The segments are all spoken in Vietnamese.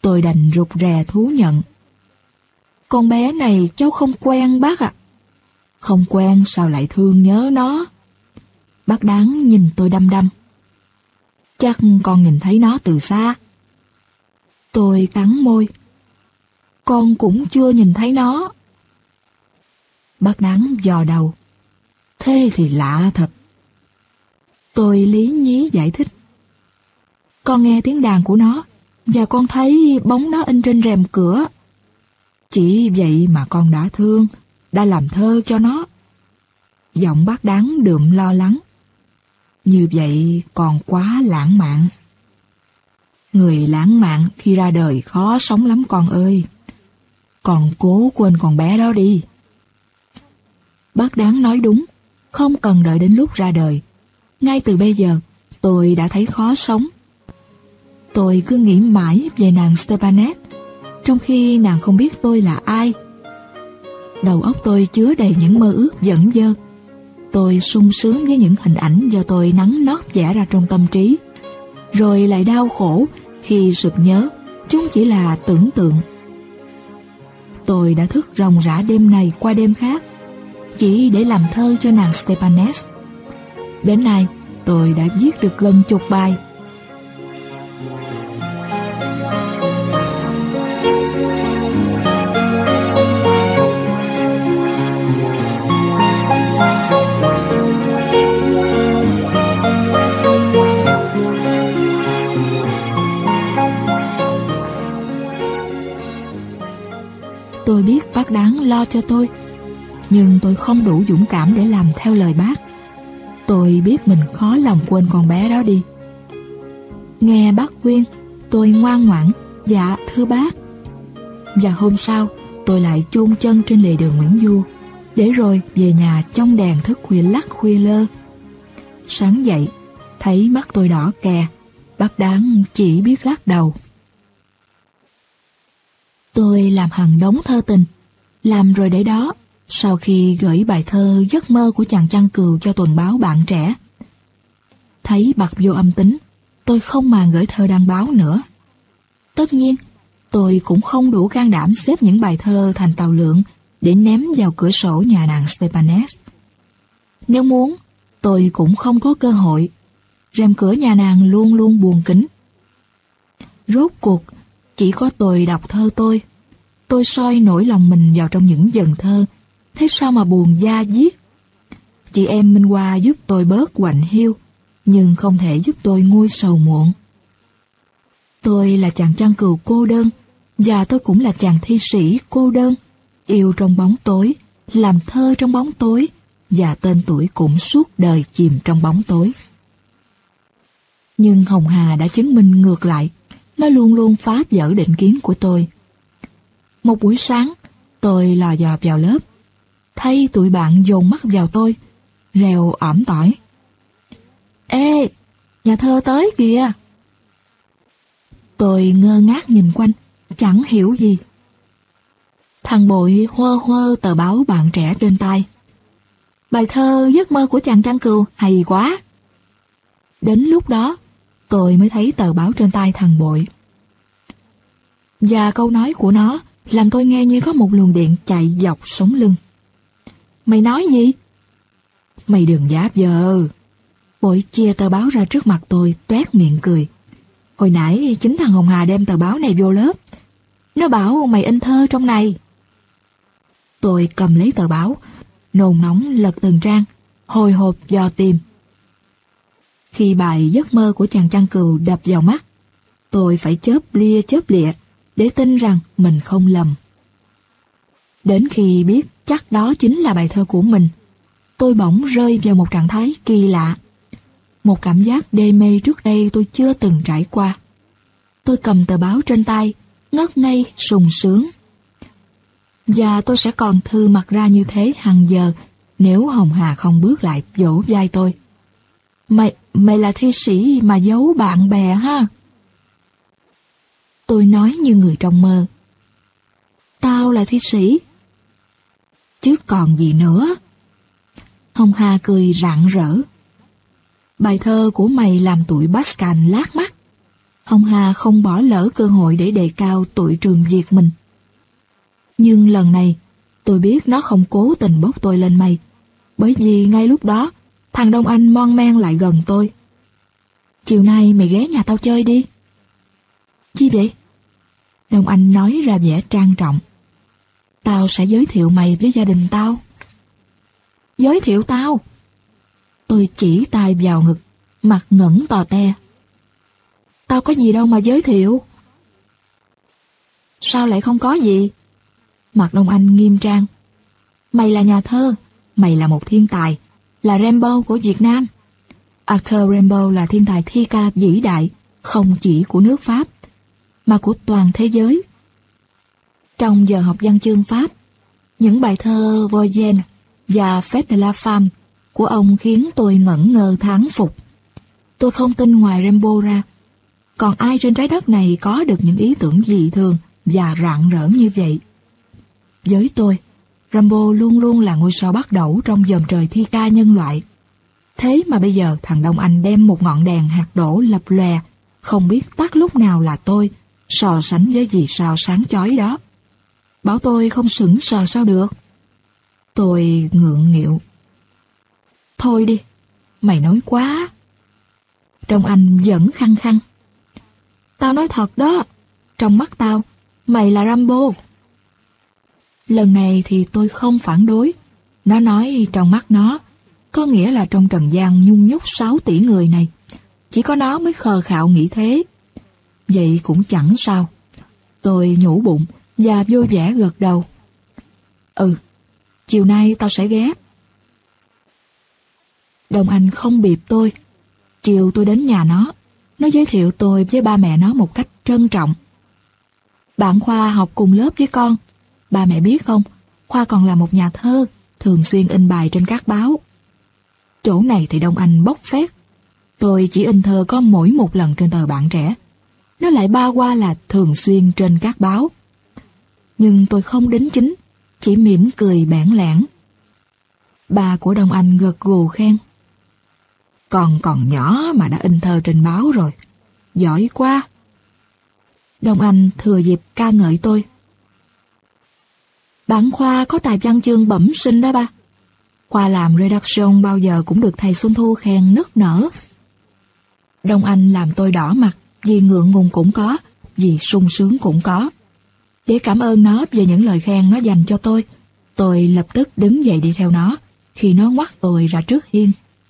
Tôi đành rụt rè thú nhận. Con bé này cháu không quen bác ạ. Không quen sao lại thương nhớ nó? Bác Đáng nhìn tôi đăm đăm. Chắc con nhìn thấy nó từ xa. Tôi cắn môi. Con cũng chưa nhìn thấy nó. Bác Đáng dò đầu. Thế thì lạ thật. Tôi lý nhí giải thích. Con nghe tiếng đàn của nó, và con thấy bóng nó in trên rèm cửa. Chỉ vậy mà con đã thương, đã làm thơ cho nó. Giọng bác Đáng đượm lo lắng. Như vậy còn quá lãng mạn. Người lãng mạn khi ra đời khó sống lắm con ơi. Con cố quên con bé đó đi. Bác Đáng nói đúng, không cần đợi đến lúc ra đời. Ngay từ bây giờ, tôi đã thấy khó sống. Tôi cứ nghĩ mãi về nàng Stepanet, trong khi nàng không biết tôi là ai. Đầu óc tôi chứa đầy những mơ ước dẫn dơ. Tôi sung sướng với những hình ảnh do tôi nắn nót vẽ ra trong tâm trí, rồi lại đau khổ khi sực nhớ chúng chỉ là tưởng tượng. Tôi đã thức ròng rã đêm này qua đêm khác, chỉ để làm thơ cho nàng Stepanet. Đến nay, tôi đã viết được gần chục bài. Tôi biết bác Đáng lo cho tôi, nhưng tôi không đủ dũng cảm để làm theo lời bác. Tôi biết mình khó lòng quên con bé đó đi. Nghe bác khuyên, tôi ngoan ngoãn, dạ thưa bác. Và hôm sau, tôi lại chôn chân trên lề đường Nguyễn Du, để rồi về nhà trong đèn thức khuya lắc khuya lơ. Sáng dậy, thấy mắt tôi đỏ kè, bác Đáng chỉ biết lắc đầu. Tôi làm hằng đống thơ tình, làm rồi để đó, sau khi gửi bài thơ Giấc mơ của chàng chăn cừu cho tuần báo Bạn Trẻ. Thấy bật vô âm tính, tôi không màng gửi thơ đăng báo nữa. Tất nhiên, tôi cũng không đủ can đảm xếp những bài thơ thành tàu lượng để ném vào cửa sổ nhà nàng Stepanet. Nếu muốn, tôi cũng không có cơ hội. Rèm cửa nhà nàng luôn luôn buồn kín. Rốt cuộc, chỉ có tôi đọc thơ tôi. Tôi soi nỗi lòng mình vào trong những dần thơ, thế sao mà buồn da diết. Chị em Minh Hoa giúp tôi bớt quạnh hiu, nhưng không thể giúp tôi nguôi sầu muộn. Tôi là chàng chăn cừu cô đơn, và tôi cũng là chàng thi sĩ cô đơn, yêu trong bóng tối, làm thơ trong bóng tối, và tên tuổi cũng suốt đời chìm trong bóng tối. Nhưng Hồng Hà đã chứng minh ngược lại, nó luôn luôn phá vỡ định kiến của tôi. Một buổi sáng, tôi lò dò vào lớp, thấy tụi bạn dồn mắt vào tôi, rèo ỏm tỏi. Ê, nhà thơ tới kìa! Tôi ngơ ngác nhìn quanh, chẳng hiểu gì. Thằng Bội huơ huơ tờ báo Bạn Trẻ trên tay. Bài thơ Giấc mơ của chàng chăn cừu hay quá! Đến lúc đó, tôi mới thấy tờ báo trên tay thằng Bội. Và câu nói của nó làm tôi nghe như có một luồng điện chạy dọc sống lưng. Mày nói gì? Mày đừng giáp giờ. Bội chia tờ báo ra trước mặt tôi, toét miệng cười. Hồi nãy chính thằng Hồng Hà đem tờ báo này vô lớp. Nó bảo mày in thơ trong này. Tôi cầm lấy tờ báo, nôn nóng lật từng trang, hồi hộp dò tìm. Khi bài Giấc mơ của chàng chăn cừu đập vào mắt, tôi phải chớp lịa để tin rằng mình không lầm. Đến khi biết chắc đó chính là bài thơ của mình, tôi bỗng rơi vào một trạng thái kỳ lạ. Một cảm giác đê mê trước đây tôi chưa từng trải qua. Tôi cầm tờ báo trên tay, ngất ngây, sung sướng. Và tôi sẽ còn thư mặt ra như thế hàng giờ nếu Hồng Hà không bước lại vỗ vai tôi. Mày là thi sĩ mà giấu bạn bè ha? Tôi nói như người trong mơ. Tao là thi sĩ. Chứ còn gì nữa. Hồng Hà cười rạng rỡ. Bài thơ của mày làm tụi Pascal lác mắt. Ông Hà không bỏ lỡ cơ hội để đề cao tụi trường Việt mình. Nhưng lần này, tôi biết nó không cố tình bốc tôi lên mây, bởi vì ngay lúc đó, thằng Đông Anh mon men lại gần tôi. Chiều nay mày ghé nhà tao chơi đi. Chi vậy? Đông Anh nói ra vẻ trang trọng. Tao sẽ giới thiệu mày với gia đình tao. Giới thiệu tao? Tôi chỉ tay vào ngực, mặt ngẩng tò te. Tao có gì đâu mà giới thiệu. Sao lại không có gì? Mặt Đông Anh nghiêm trang. Mày là nhà thơ, mày là một thiên tài, là Rimbaud của Việt Nam. Arthur Rimbaud là thiên tài thi ca vĩ đại, không chỉ của nước Pháp, mà của toàn thế giới. Trong giờ học văn chương Pháp, những bài thơ Voyage và Fête de la Femme của ông khiến tôi ngẩn ngơ thán phục. Tôi không tin ngoài Rimbaud ra, còn ai trên trái đất này có được những ý tưởng dị thường và rạng rỡ như vậy. Với tôi, Rimbaud luôn luôn là ngôi sao bắt đầu trong dòng trời thi ca nhân loại. Thế mà bây giờ thằng Đông Anh đem một ngọn đèn hạt đổ lập lòe, không biết tắt lúc nào là tôi, so sánh với vì sao sáng chói đó. Bảo tôi không sững sờ sao được. Tôi ngượng nghịu. Thôi đi, mày nói quá. Đông Anh vẫn khăng khăng. Tao nói thật đó, trong mắt tao, mày là Rimbaud. Lần này thì tôi không phản đối. Nó nói trong mắt nó, có nghĩa là trong trần gian nhung nhúc 6 tỷ người này, chỉ có nó mới khờ khạo nghĩ thế. Vậy cũng chẳng sao. Tôi nhủ bụng và vui vẻ gật đầu. Ừ, chiều nay tao sẽ ghé. Đông Anh không bịp tôi. Chiều tôi đến nhà nó giới thiệu tôi với ba mẹ nó một cách trân trọng. Bạn Khoa học cùng lớp với con. Ba mẹ biết không, Khoa còn là một nhà thơ, thường xuyên in bài trên các báo. Chỗ này thì Đông Anh bốc phét. Tôi chỉ in thơ có mỗi một lần trên tờ Bạn Trẻ. Nó lại ba qua là thường xuyên trên các báo. Nhưng tôi không đính chính, chỉ mỉm cười bẽn lẽn. Ba của Đông Anh gật gù khen. Con còn nhỏ mà đã in thơ trên báo rồi. Giỏi quá. Đông Anh thừa dịp ca ngợi tôi. Bạn Khoa có tài văn chương bẩm sinh đó ba. Khoa làm redaction bao giờ cũng được thầy Xuân Thu khen nức nở. Đông Anh làm tôi đỏ mặt, vì ngượng ngùng cũng có, vì sung sướng cũng có. Để cảm ơn nó về những lời khen nó dành cho tôi lập tức đứng dậy đi theo nó, khi nó ngoắt tôi ra trước hiên.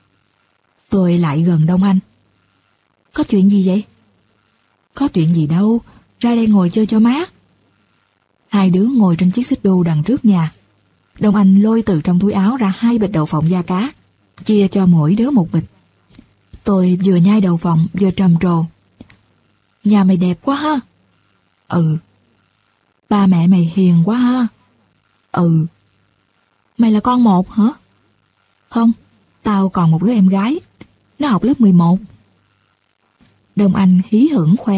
Tôi lại gần Đông Anh. Có chuyện gì vậy? Có chuyện gì đâu, ra đây ngồi chơi cho mát. Hai đứa ngồi trên chiếc xích đu đằng trước nhà. Đông Anh lôi từ trong túi áo ra 2 bịch đậu phộng da cá, chia cho mỗi đứa một bịch. Tôi vừa nhai đậu phộng vừa trầm trồ. Nhà mày đẹp quá ha. Ừ. Ba mẹ mày hiền quá ha. Ừ. Mày là con một hả? Không, tao còn một đứa em gái. Nó học lớp 11. Đông Anh hí hửng khoe.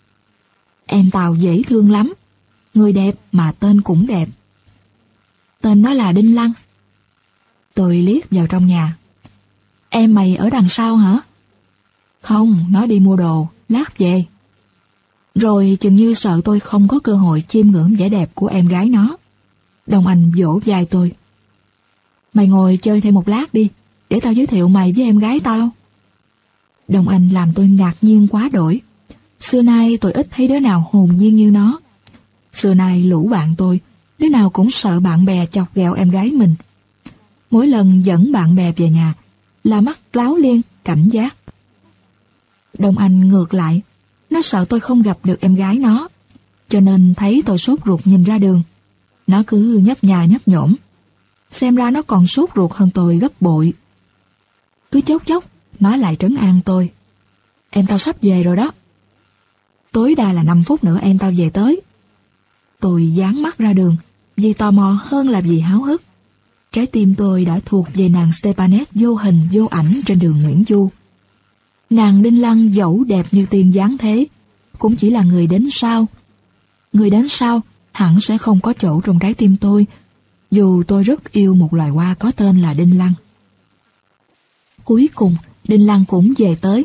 Em tao dễ thương lắm. Người đẹp mà tên cũng đẹp. Tên nó là Đinh Lăng. Tôi liếc vào trong nhà. Em mày ở đằng sau hả? Không, nó đi mua đồ, lát về. Rồi chừng như sợ tôi không có cơ hội chiêm ngưỡng vẻ đẹp của em gái nó. Đông Anh vỗ vai tôi. Mày ngồi chơi thêm một lát đi, để tao giới thiệu mày với em gái tao. Đông Anh làm tôi ngạc nhiên quá đổi. Xưa nay tôi ít thấy đứa nào hồn nhiên như nó. Xưa nay lũ bạn tôi, đứa nào cũng sợ bạn bè chọc ghẹo em gái mình. Mỗi lần dẫn bạn bè về nhà là mắt láo liên, cảnh giác. Đông Anh ngược lại, nó sợ tôi không gặp được em gái nó, cho nên thấy tôi sốt ruột nhìn ra đường. Nó cứ nhấp nhà nhấp nhổm. Xem ra nó còn sốt ruột hơn tôi gấp bội. Cứ chốc chốc, nó lại trấn an tôi. Em tao sắp về rồi đó. Tối đa là 5 phút nữa em tao về tới. Tôi dán mắt ra đường, vì tò mò hơn là vì háo hức. Trái tim tôi đã thuộc về nàng Stepanet vô hình vô ảnh trên đường Nguyễn Du. Nàng Đinh Lăng dẫu đẹp như tiên dáng thế, cũng chỉ là người đến sau. Người đến sau hẳn sẽ không có chỗ trong trái tim tôi, dù tôi rất yêu một loài hoa có tên là Đinh Lăng. Cuối cùng, Đinh Lăng cũng về tới,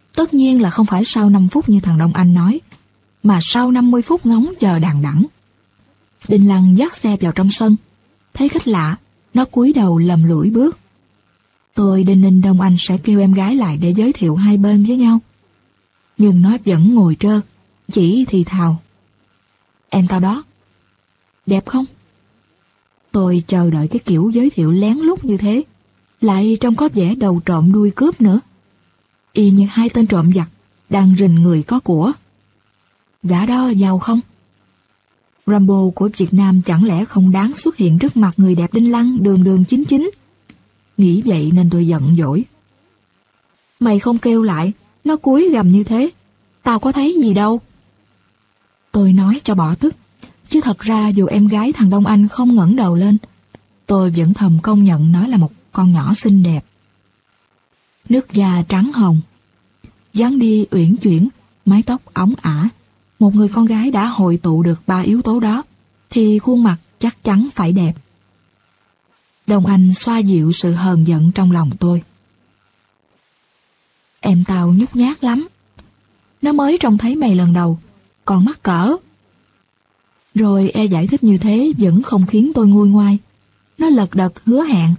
Tất nhiên là không phải sau 5 phút như thằng Đông Anh nói, mà sau 50 phút ngóng chờ đằng đẵng. Đinh Lăng dắt xe vào trong sân. Thấy khách lạ, nó cúi đầu lầm lũi bước. Tôi đinh ninh Đông Anh sẽ kêu em gái lại để giới thiệu hai bên với nhau. Nhưng nó vẫn ngồi trơ, chỉ thì thào. Em tao đó. Đẹp không? Tôi chờ đợi cái kiểu giới thiệu lén lút như thế, lại trông có vẻ đầu trộm đuôi cướp nữa. Y như hai tên trộm giặc đang rình người có của. Gã đó giàu không? Rambo của Việt Nam chẳng lẽ không đáng xuất hiện trước mặt người đẹp Đinh Lăng đường đường chính chính? Nghĩ vậy nên tôi giận dỗi. Mày không kêu lại, nó cúi gằm như thế, tao có thấy gì đâu. Tôi nói cho bỏ tức, chứ thật ra dù em gái thằng Đông Anh không ngẩng đầu lên, tôi vẫn thầm công nhận nó là một con nhỏ xinh đẹp. Nước da trắng hồng, dáng đi uyển chuyển, mái tóc óng ả. Một người con gái đã hội tụ được 3 yếu tố đó, thì khuôn mặt chắc chắn phải đẹp. Đông Anh xoa dịu sự hờn giận trong lòng tôi. Em tao nhút nhát lắm. Nó mới trông thấy mày lần đầu, còn mắc cỡ. Rồi e giải thích như thế vẫn không khiến tôi nguôi ngoai. Nó lật đật hứa hẹn.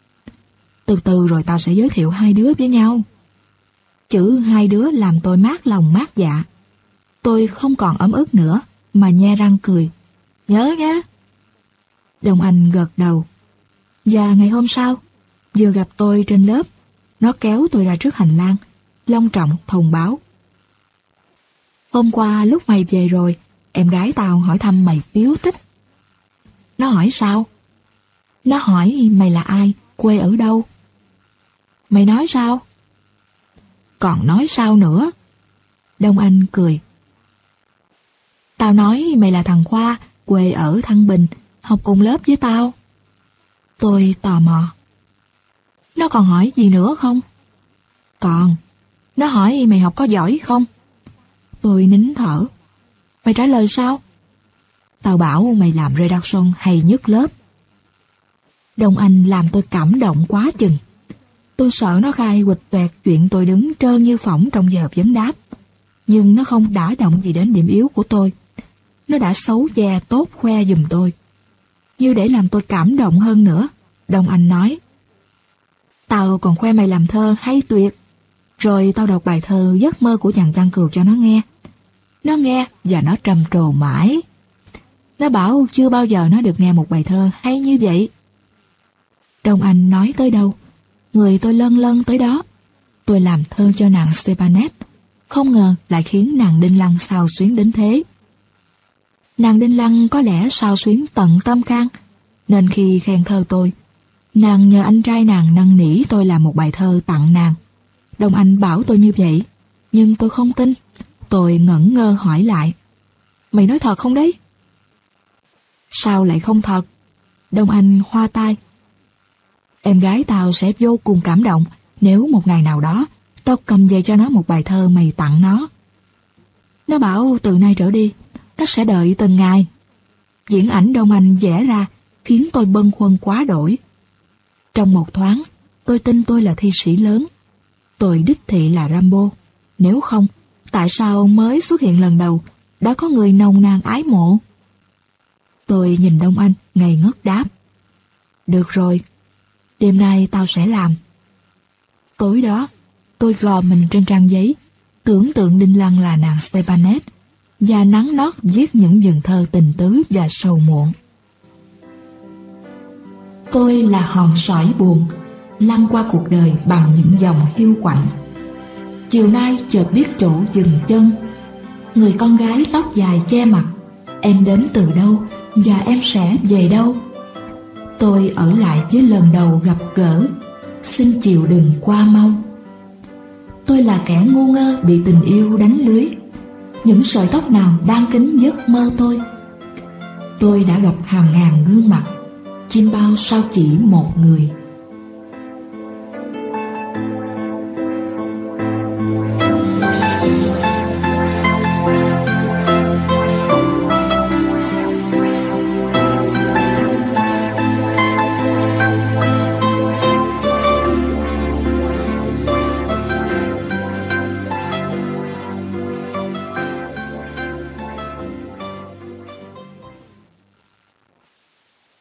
Từ từ rồi tao sẽ giới thiệu hai đứa với nhau. Chữ hai đứa làm tôi mát lòng mát dạ. Tôi không còn ấm ức nữa, mà nhe răng cười. Nhớ nhé. Đông Anh gật đầu. Và ngày hôm sau, vừa gặp tôi trên lớp, nó kéo tôi ra trước hành lang, long trọng thông báo. Hôm qua lúc mày về rồi, em gái tao hỏi thăm mày tiếu tích. Nó hỏi sao? Nó hỏi mày là ai, quê ở đâu. Mày nói sao? Còn nói sao nữa? Đông Anh cười. Tao nói mày là thằng Khoa, quê ở Thăng Bình, học cùng lớp với tao. Tôi tò mò. Nó còn hỏi gì nữa không? Còn. Nó hỏi mày học có giỏi không? Tôi nín thở. Mày trả lời sao? Tao bảo mày làm redaction hay nhất lớp. Đông Anh làm tôi cảm động quá chừng. Tôi sợ nó khai quịch toẹt chuyện tôi đứng trơ như phỏng trong giờ vấn đáp. Nhưng nó không đả động gì đến điểm yếu của tôi. Nó đã xấu che tốt khoe giùm tôi. Như để làm tôi cảm động hơn nữa, Đông Anh nói. Tao còn khoe mày làm thơ hay tuyệt. Rồi tao đọc bài thơ Giấc mơ của chàng Trăng Cừu cho nó nghe. Nó nghe và nó trầm trồ mãi. Nó bảo chưa bao giờ nó được nghe một bài thơ hay như vậy. Đông Anh nói tới đâu, người tôi lân lân tới đó. Tôi làm thơ cho nàng Stepanet, không ngờ lại khiến nàng Đinh Lăng xao xuyến đến thế. Nàng Đinh Lăng có lẽ xao xuyến tận tâm can, nên khi khen thơ tôi, nàng nhờ anh trai nàng năn nỉ tôi làm một bài thơ tặng nàng. Đông Anh bảo tôi như vậy, nhưng tôi không tin. Tôi ngẩn ngơ hỏi lại. Mày nói thật không đấy? Sao lại không thật? Đông Anh hoa tai. Em gái tao sẽ vô cùng cảm động nếu một ngày nào đó tao cầm về cho nó một bài thơ mày tặng nó. Nó bảo từ nay trở đi, nó sẽ đợi từng ngày. Diễn ảnh Đông Anh vẽ ra khiến tôi bâng khuâng quá đổi. Trong một thoáng, tôi tin tôi là thi sĩ lớn. Tôi đích thị là Rambo. Nếu không, tại sao mới xuất hiện lần đầu đã có người nồng nàn ái mộ? Tôi nhìn Đông Anh ngây ngất đáp. Được rồi, đêm nay tao sẽ làm. Tối đó, tôi gò mình trên trang giấy, tưởng tượng Đinh Lăng là nàng Stepanet, và nắng nót viết những vần thơ tình tứ và sầu muộn. Tôi là hòn sỏi buồn, lăn qua cuộc đời bằng những dòng hiu quạnh. Chiều nay chợt biết chỗ dừng chân. Người con gái tóc dài che mặt, em đến từ đâu và em sẽ về đâu? Tôi ở lại với lần đầu gặp gỡ, xin chịu đừng qua mau. Tôi là kẻ ngu ngơ bị tình yêu đánh lưới. Những sợi tóc nào đang kín giấc mơ tôi? Tôi đã gặp hàng ngàn gương mặt, chim bao sao chỉ một người.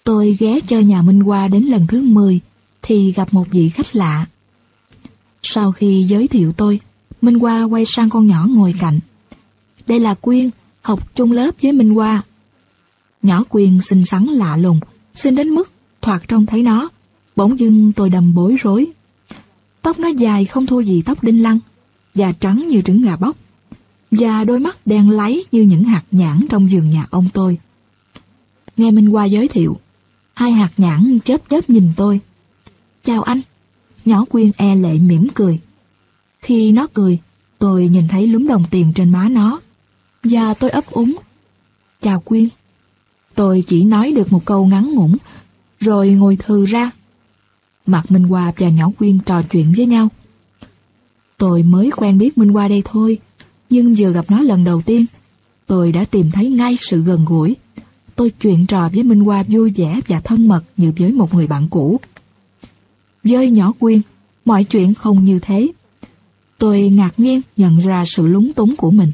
Tôi ghé chơi nhà Minh Hoa đến lần thứ 10 thì gặp một vị khách lạ. Sau khi giới thiệu tôi, Minh Hoa quay sang con nhỏ ngồi cạnh. Đây là Quyên, học chung lớp với Minh Hoa. Nhỏ Quyên xinh xắn lạ lùng, xinh đến mức thoạt trông thấy nó, bỗng dưng tôi đầm bối rối. Tóc nó dài không thua gì tóc Đinh Lăng, da trắng như trứng gà bóc, và đôi mắt đen láy như những hạt nhãn trong vườn nhà ông tôi. Nghe Minh Hoa giới thiệu, hai hạt nhãn chớp chớp nhìn tôi. Chào anh. Nhỏ Quyên e lệ mỉm cười. Khi nó cười, tôi nhìn thấy lúm đồng tiền trên má nó, và tôi ấp úng. Chào Quyên. Tôi chỉ nói được một câu ngắn ngủn, rồi ngồi thừ ra. Mặt Minh Hoa và nhỏ Quyên trò chuyện với nhau. Tôi mới quen biết Minh Hoa đây thôi, nhưng vừa gặp nó lần đầu tiên, tôi đã tìm thấy ngay sự gần gũi. Tôi chuyện trò với Minh Hoa vui vẻ và thân mật như với một người bạn cũ. Với nhỏ Quyên, mọi chuyện không như thế. Tôi ngạc nhiên nhận ra sự lúng túng của mình.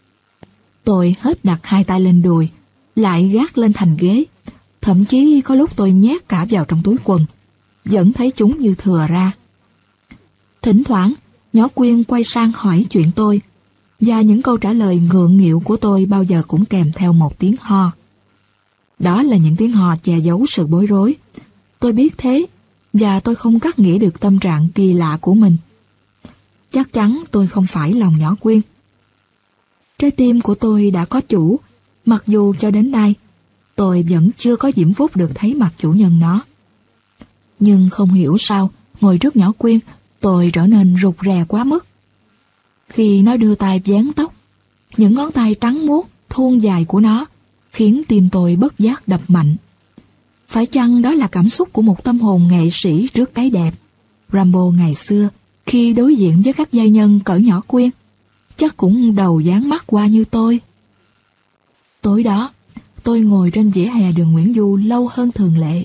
Tôi hết đặt hai tay lên đùi, lại gác lên thành ghế. Thậm chí có lúc tôi nhét cả vào trong túi quần, vẫn thấy chúng như thừa ra. Thỉnh thoảng, nhỏ Quyên quay sang hỏi chuyện tôi, và những câu trả lời ngượng nghịu của tôi bao giờ cũng kèm theo một tiếng ho. Đó là những tiếng ho che giấu sự bối rối. Tôi biết thế, và tôi không cắt nghĩa được tâm trạng kỳ lạ của mình. Chắc chắn tôi không phải lòng nhỏ Quyên. Trái tim của tôi đã có chủ, mặc dù cho đến nay, tôi vẫn chưa có diễm phúc được thấy mặt chủ nhân nó. Nhưng không hiểu sao, ngồi trước nhỏ Quyên, tôi trở nên rụt rè quá mức. Khi nó đưa tay vén tóc, những ngón tay trắng muốt, thuôn dài của nó khiến tim tôi bất giác đập mạnh. Phải chăng đó là cảm xúc của một tâm hồn nghệ sĩ trước cái đẹp? Rambo ngày xưa, khi đối diện với các giai nhân cỡ nhỏ Quyên, chắc cũng đầu dán mắt qua như tôi. Tối đó, tôi ngồi trên vỉa hè đường Nguyễn Du lâu hơn thường lệ.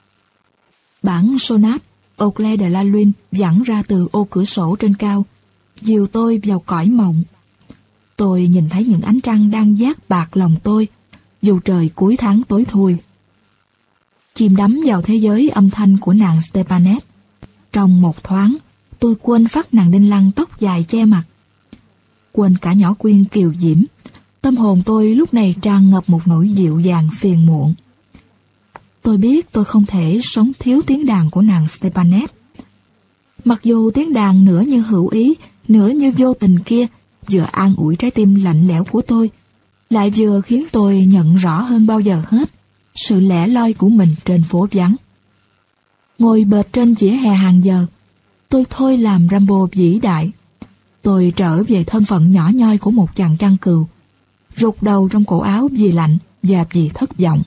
Bản sonat Au clair de la lune vẳng ra từ ô cửa sổ trên cao, dìu tôi vào cõi mộng. Tôi nhìn thấy những ánh trăng đang vác bạc lòng tôi, dù trời cuối tháng tối thui. Chìm đắm vào thế giới âm thanh của nàng Stepanet. Trong một thoáng, tôi quên phát nàng Đinh Lăng tóc dài che mặt. Quên cả nhỏ Quyên kiều diễm. Tâm hồn tôi lúc này tràn ngập một nỗi dịu dàng phiền muộn. Tôi biết tôi không thể sống thiếu tiếng đàn của nàng Stepanet. Mặc dù tiếng đàn nửa như hữu ý, nửa như vô tình kia vừa an ủi trái tim lạnh lẽo của tôi, lại vừa khiến tôi nhận rõ hơn bao giờ hết sự lẻ loi của mình trên phố vắng. Ngồi bệt trên vỉa hè hàng giờ, tôi thôi làm Rambo vĩ đại. Tôi trở về thân phận nhỏ nhoi của một chàng chăn cừu, rụt đầu trong cổ áo vì lạnh và vì thất vọng.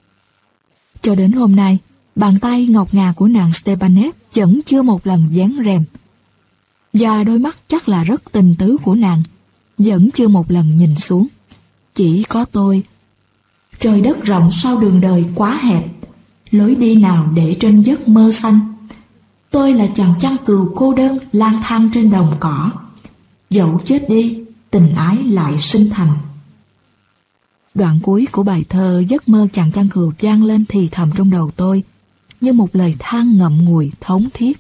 Cho đến hôm nay, bàn tay ngọc ngà của nàng Stepanet vẫn chưa một lần vén rèm, và đôi mắt chắc là rất tình tứ của nàng vẫn chưa một lần nhìn xuống. Chỉ có tôi. Trời đất rộng sao đường đời quá hẹp, lối đi nào để trên giấc mơ xanh. Tôi là chàng chăn cừu cô đơn lang thang trên đồng cỏ. Dẫu chết đi, tình ái lại sinh thành. Đoạn cuối của bài thơ Giấc mơ chàng chăn cừu vang lên thì thầm trong đầu tôi, như một lời than ngậm ngùi thống thiết.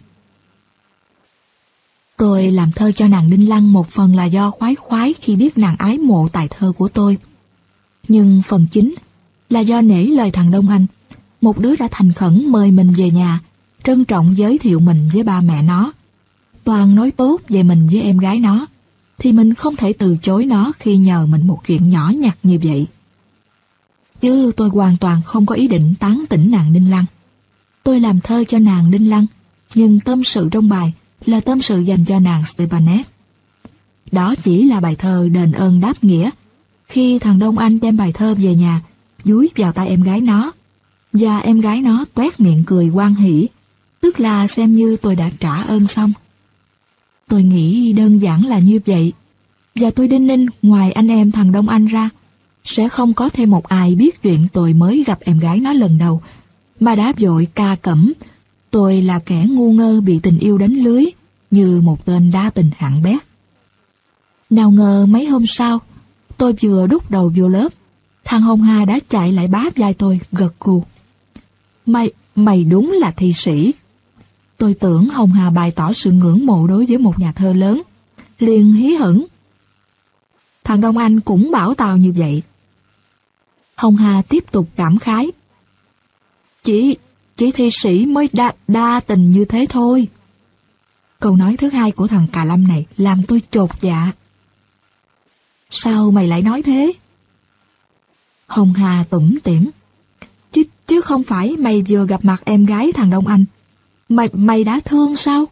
Tôi làm thơ cho nàng Đinh Lăng một phần là do khoái khoái khi biết nàng ái mộ tài thơ của tôi. Nhưng phần chính là do nể lời thằng Đông Anh, một đứa đã thành khẩn mời mình về nhà, trân trọng giới thiệu mình với ba mẹ nó. Toàn nói tốt về mình với em gái nó, thì mình không thể từ chối nó khi nhờ mình một chuyện nhỏ nhặt như vậy. Chứ tôi hoàn toàn không có ý định tán tỉnh nàng Đinh Lăng. Tôi làm thơ cho nàng Đinh Lăng, nhưng tâm sự trong bài là tâm sự dành cho nàng Stepanet. Đó chỉ là bài thơ đền ơn đáp nghĩa, khi thằng Đông Anh đem bài thơ về nhà, dúi vào tay em gái nó, và em gái nó toét miệng cười hoan hỉ, tức là xem như tôi đã trả ơn xong. Tôi nghĩ đơn giản là như vậy, và tôi đinh ninh ngoài anh em thằng Đông Anh ra, sẽ không có thêm một ai biết chuyện tôi mới gặp em gái nó lần đầu, mà đã vội ca cẩm tôi là kẻ ngu ngơ bị tình yêu đánh lưới, như một tên đa tình hạng bét. Nào ngờ mấy hôm sau, tôi vừa đút đầu vô lớp, thằng Hồng Hà đã chạy lại bám vai tôi gật gù. Mày đúng là thi sĩ. Tôi tưởng Hồng Hà bày tỏ sự ngưỡng mộ đối với một nhà thơ lớn, liền hí hửng. Thằng Đông Anh cũng bảo tao như vậy. Hồng Hà tiếp tục cảm khái. Chỉ thi sĩ mới đa tình như thế thôi. Câu nói thứ hai của thằng Cà Lâm này làm tôi chột dạ. Sao mày lại nói thế? Hồng Hà tủm tỉm. Chứ không phải mày vừa gặp mặt em gái thằng Đông Anh, mày đã thương sao?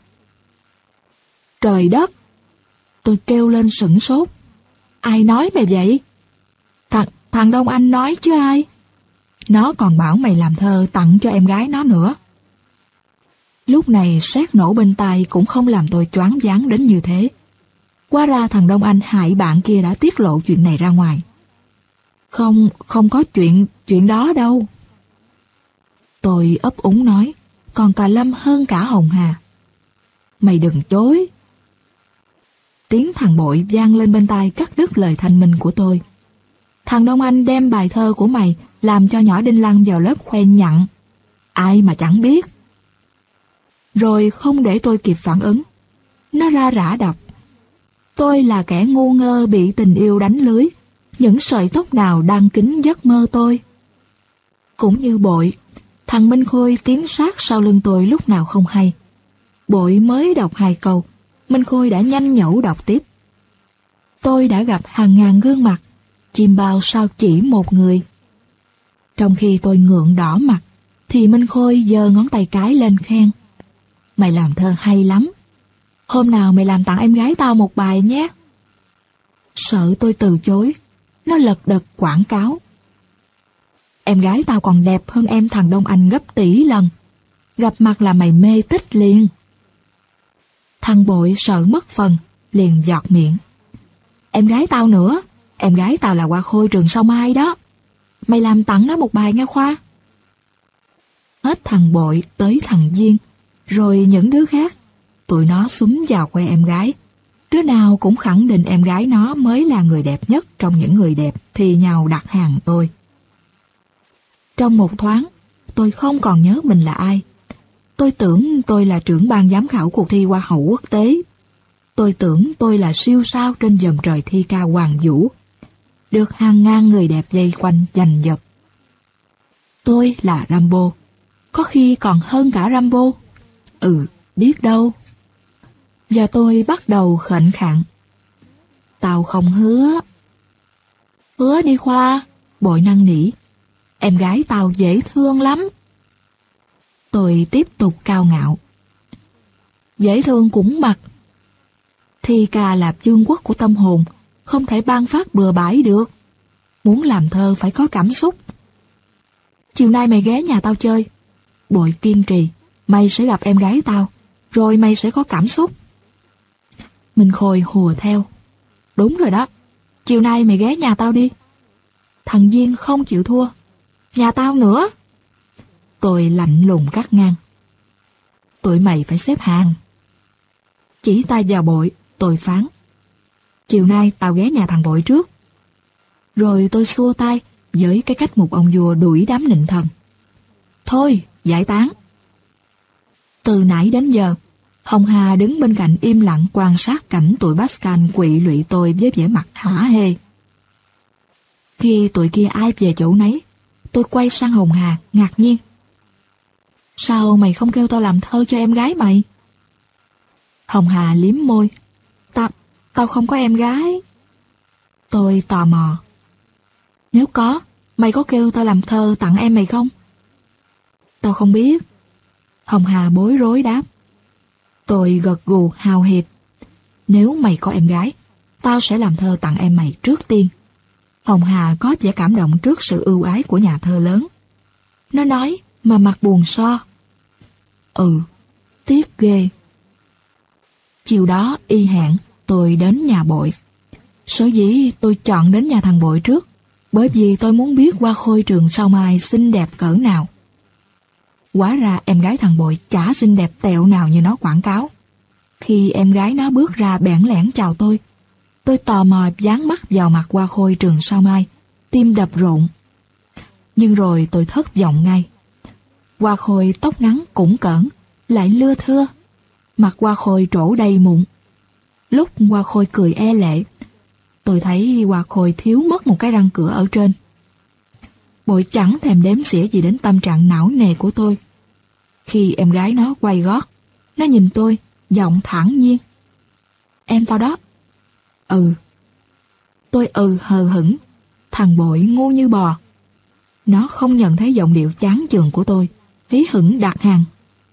Trời đất! Tôi kêu lên sửng sốt. Ai nói mày vậy? Thằng Đông Anh nói chứ ai? Nó còn bảo mày làm thơ tặng cho em gái nó nữa. Lúc này sét nổ bên tai cũng không làm tôi choáng váng đến như thế. Hóa ra thằng Đông Anh hại bạn kia đã tiết lộ chuyện này ra ngoài. Không có chuyện đó đâu. Tôi ấp úng nói, còn Cà Lâm hơn cả Hồng Hà. Mày đừng chối. Tiếng thằng Bội vang lên bên tai cắt đứt lời thanh minh của tôi. Thằng Đông Anh đem bài thơ của mày làm cho nhỏ Đinh Lăng vào lớp khoe nhặn. Ai mà chẳng biết. Rồi không để tôi kịp phản ứng, nó ra rả đọc. Tôi là kẻ ngu ngơ bị tình yêu đánh lưới, những sợi tóc nào đang kín giấc mơ tôi. Cũng như Bội, thằng Minh Khôi tiến sát sau lưng tôi lúc nào không hay. Bội mới đọc 2 câu, Minh Khôi đã nhanh nhẩu đọc tiếp. Tôi đã gặp hàng ngàn gương mặt, chim bao sao chỉ một người. Trong khi tôi ngượng đỏ mặt, thì Minh Khôi giơ ngón tay cái lên khen. Mày làm thơ hay lắm. Hôm nào mày làm tặng em gái tao một bài nhé. Sợ tôi từ chối, nó lật đật quảng cáo. Em gái tao còn đẹp hơn em thằng Đông Anh gấp tỷ lần. Gặp mặt là mày mê tích liền. Thằng Bội sợ mất phần, liền giọt miệng. Em gái tao nữa, em gái tao là Hoa Khôi trường Sao Mai đó. Mày làm tặng nó một bài nghe Khoa. Hết thằng Bội tới thằng Duyên, rồi những đứa khác. Tụi nó xúm vào khoe em gái. Đứa nào cũng khẳng định em gái nó mới là người đẹp nhất trong những người đẹp, thì nhau đặt hàng tôi. Trong một thoáng, tôi không còn nhớ mình là ai. Tôi tưởng tôi là trưởng ban giám khảo cuộc thi Hoa hậu quốc tế. Tôi tưởng tôi là siêu sao trên vòm trời thi ca Hoàng Vũ, được hàng ngàn người đẹp vây quanh giành giật. Tôi là Rambo, có khi còn hơn cả Rambo. Biết đâu. Và tôi bắt đầu khệnh khạng. Tao không hứa. Hứa đi Khoa, Bội năn nỉ. Em gái tao dễ thương lắm. Tôi tiếp tục cao ngạo. Dễ thương cũng mặc. Thi ca là vương quốc của tâm hồn, không thể ban phát bừa bãi được. Muốn làm thơ phải có cảm xúc. Chiều nay mày ghé nhà tao chơi. Bội kiên trì, mày sẽ gặp em gái tao, rồi mày sẽ có cảm xúc. Minh Khôi hùa theo. Đúng rồi đó, chiều nay mày ghé nhà tao đi. Thằng Duyên không chịu thua. Nhà tao nữa. Tôi lạnh lùng cắt ngang. Tụi mày phải xếp hàng. Chỉ tay vào Bội, tôi phán. Chiều nay tao ghé nhà thằng Bội trước. Rồi tôi xua tay với cái cách một ông vua đuổi đám nịnh thần. Thôi, giải tán. Từ nãy đến giờ, Hồng Hà đứng bên cạnh im lặng quan sát cảnh tụi Pascal quỵ lụy tôi với vẻ mặt hả hê. Khi tụi kia ai về chỗ nấy, tôi quay sang Hồng Hà ngạc nhiên. Sao mày không kêu tao làm thơ cho em gái mày? Hồng Hà liếm môi. Tao không có em gái. Tôi tò mò. Nếu có, mày có kêu tao làm thơ tặng em mày không? Tao không biết. Hồng Hà bối rối đáp. Tôi gật gù hào hiệp. Nếu mày có em gái, tao sẽ làm thơ tặng em mày trước tiên. Hồng Hà có vẻ cảm động trước sự ưu ái của nhà thơ lớn. Nó nói mà mặt buồn so. Tiếc ghê. Chiều đó y hẹn tôi đến nhà Bội. Sở dĩ tôi chọn đến nhà thằng Bội trước, bởi vì tôi muốn biết Hoa Khôi trường Sao Mai xinh đẹp cỡ nào. Hóa ra em gái thằng Bội chả xinh đẹp tẹo nào như nó quảng cáo. Khi em gái nó bước ra bẽn lẽn chào tôi tò mò dán mắt vào mặt Hoa Khôi trường Sao Mai, tim đập rộn. Nhưng rồi tôi thất vọng ngay. Hoa Khôi tóc ngắn củng cỡn, lại lưa thưa. Mặt Hoa Khôi trổ đầy mụn. Lúc Hoa Khôi cười e lệ, tôi thấy Hoa Khôi thiếu mất một cái răng cửa ở trên. Bội chẳng thèm đếm xỉa gì đến tâm trạng não nề của tôi. Khi em gái nó quay gót, nó nhìn tôi, giọng thản nhiên. Em tao đó. Ừ. Tôi hờ hững. Thằng Bội ngu như bò. Nó không nhận thấy giọng điệu chán chường của tôi, hí hửng đặt hàng.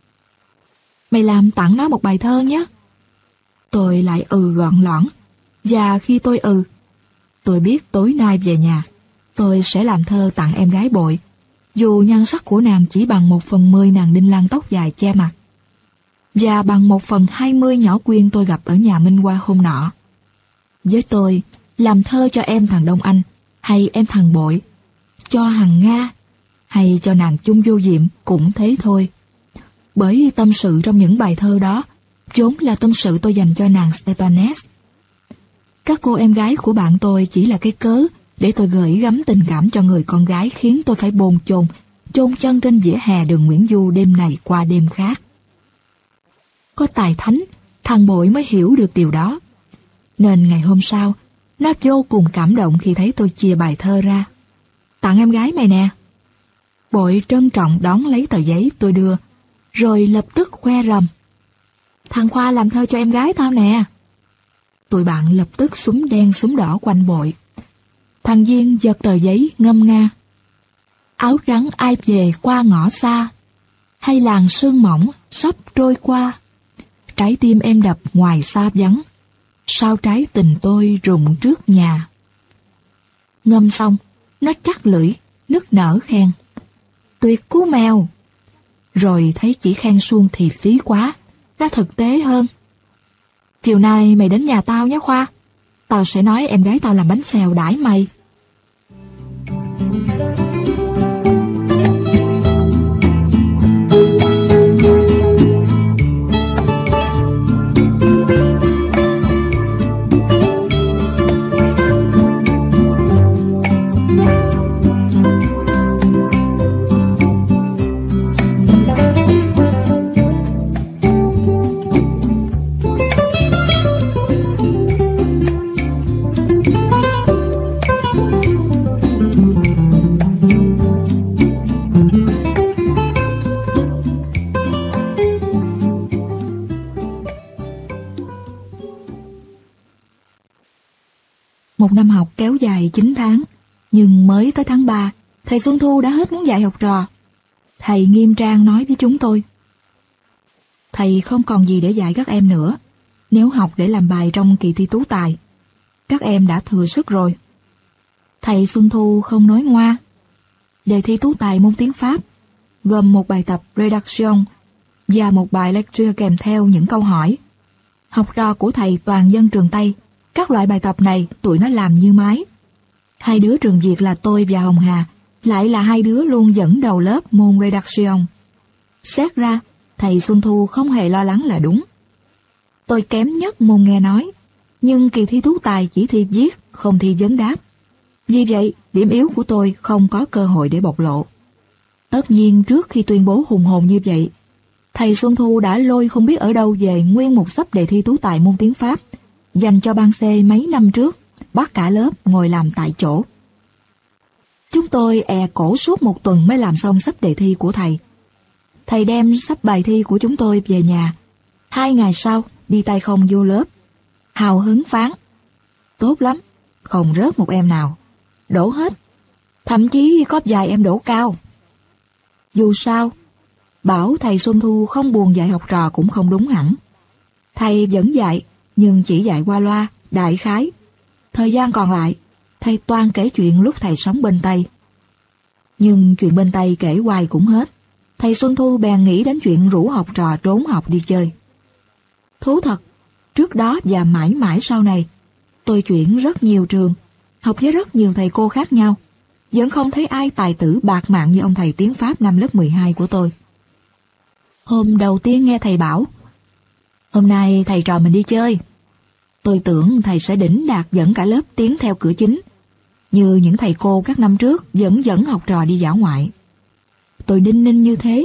Mày làm tặng nó một bài thơ nhé. Tôi lại gọn lõn. Và khi tôi biết tối nay về nhà, tôi sẽ làm thơ tặng em gái Bội, dù nhan sắc của nàng chỉ bằng 1/10 nàng đinh lăng tóc dài che mặt, và bằng 1/20 nhỏ Quyên tôi gặp ở nhà Minh Hoa hôm nọ. Với tôi, làm thơ cho em thằng Đông Anh, hay em thằng Bội, cho Hằng Nga, hay cho nàng Chung Vô Diệm cũng thế thôi. Bởi tâm sự trong những bài thơ đó vốn là tâm sự tôi dành cho nàng Stepanes. Các cô em gái của bạn tôi chỉ là cái cớ để tôi gửi gắm tình cảm cho người con gái khiến tôi phải bồn chồn chân trên vỉa hè đường Nguyễn Du đêm này qua đêm khác. Có tài thánh, thằng Bội mới hiểu được điều đó. Nên ngày hôm sau, nó vô cùng cảm động khi thấy tôi chia bài thơ ra. Tặng em gái mày nè. Bội trân trọng đón lấy tờ giấy tôi đưa, rồi lập tức khoe rầm. Thằng Khoa làm thơ cho em gái tao nè. Tụi bạn lập tức xúm đen xúm đỏ quanh Bội. Thằng Duyên giật tờ giấy ngâm nga. Áo trắng ai về qua ngõ xa, hay làng sương mỏng sắp trôi qua. Trái tim em đập ngoài xa vắng, sao trái tình tôi rụng trước nhà. Ngâm xong, nó chắc lưỡi, nức nở khen. Tuyệt cú mèo. Rồi thấy chỉ khen suông thì phí quá, nó thực tế hơn. Chiều nay mày đến nhà tao nhé Khoa. Tao sẽ nói em gái tao làm bánh xèo đãi mày. Một năm học kéo dài 9 tháng, nhưng mới tới tháng 3, thầy Xuân Thu đã hết muốn dạy học trò. Thầy nghiêm trang nói với chúng tôi. Thầy không còn gì để dạy các em nữa, nếu học để làm bài trong kỳ thi tú tài. Các em đã thừa sức rồi. Thầy Xuân Thu không nói ngoa. Đề thi tú tài môn tiếng Pháp, gồm một bài tập Redaction và một bài lecture kèm theo những câu hỏi. Học trò của thầy toàn dân trường Tây. Các loại bài tập này tụi nó làm như máy. Hai đứa trường Việt là tôi và Hồng Hà lại là hai đứa luôn dẫn đầu lớp môn Redaction. Xét ra, thầy Xuân Thu không hề lo lắng là đúng. Tôi kém nhất môn nghe nói, nhưng kỳ thi tú tài chỉ thi viết, không thi vấn đáp. Vì vậy, điểm yếu của tôi không có cơ hội để bộc lộ. Tất nhiên trước khi tuyên bố hùng hồn như vậy, thầy Xuân Thu đã lôi không biết ở đâu về nguyên một xấp đề thi tú tài môn tiếng Pháp dành cho ban C mấy năm trước, bắt cả lớp ngồi làm tại chỗ. Chúng tôi cổ suốt một tuần mới làm xong xấp đề thi của thầy. Thầy đem xấp bài thi của chúng tôi về nhà. 2 ngày sau, đi tay không vô lớp. Hào hứng phán. Tốt lắm, không rớt một em nào. Đổ hết. Thậm chí có vài em đổ cao. Dù sao, bảo thầy Xuân Thu không buồn dạy học trò cũng không đúng hẳn. Thầy vẫn dạy, nhưng chỉ dạy qua loa, đại khái. Thời gian còn lại, thầy toan kể chuyện lúc thầy sống bên Tây. Nhưng chuyện bên Tây kể hoài cũng hết. Thầy Xuân Thu bèn nghĩ đến chuyện rủ học trò trốn học đi chơi. Thú thật, trước đó và mãi mãi sau này, tôi chuyển rất nhiều trường, học với rất nhiều thầy cô khác nhau, vẫn không thấy ai tài tử bạc mạng như ông thầy tiếng Pháp năm lớp 12 của tôi. Hôm đầu tiên nghe thầy bảo, hôm nay thầy trò mình đi chơi. Tôi tưởng thầy sẽ đỉnh đạt dẫn cả lớp tiến theo cửa chính, như những thầy cô các năm trước vẫn dẫn học trò đi dã ngoại. Tôi đinh ninh như thế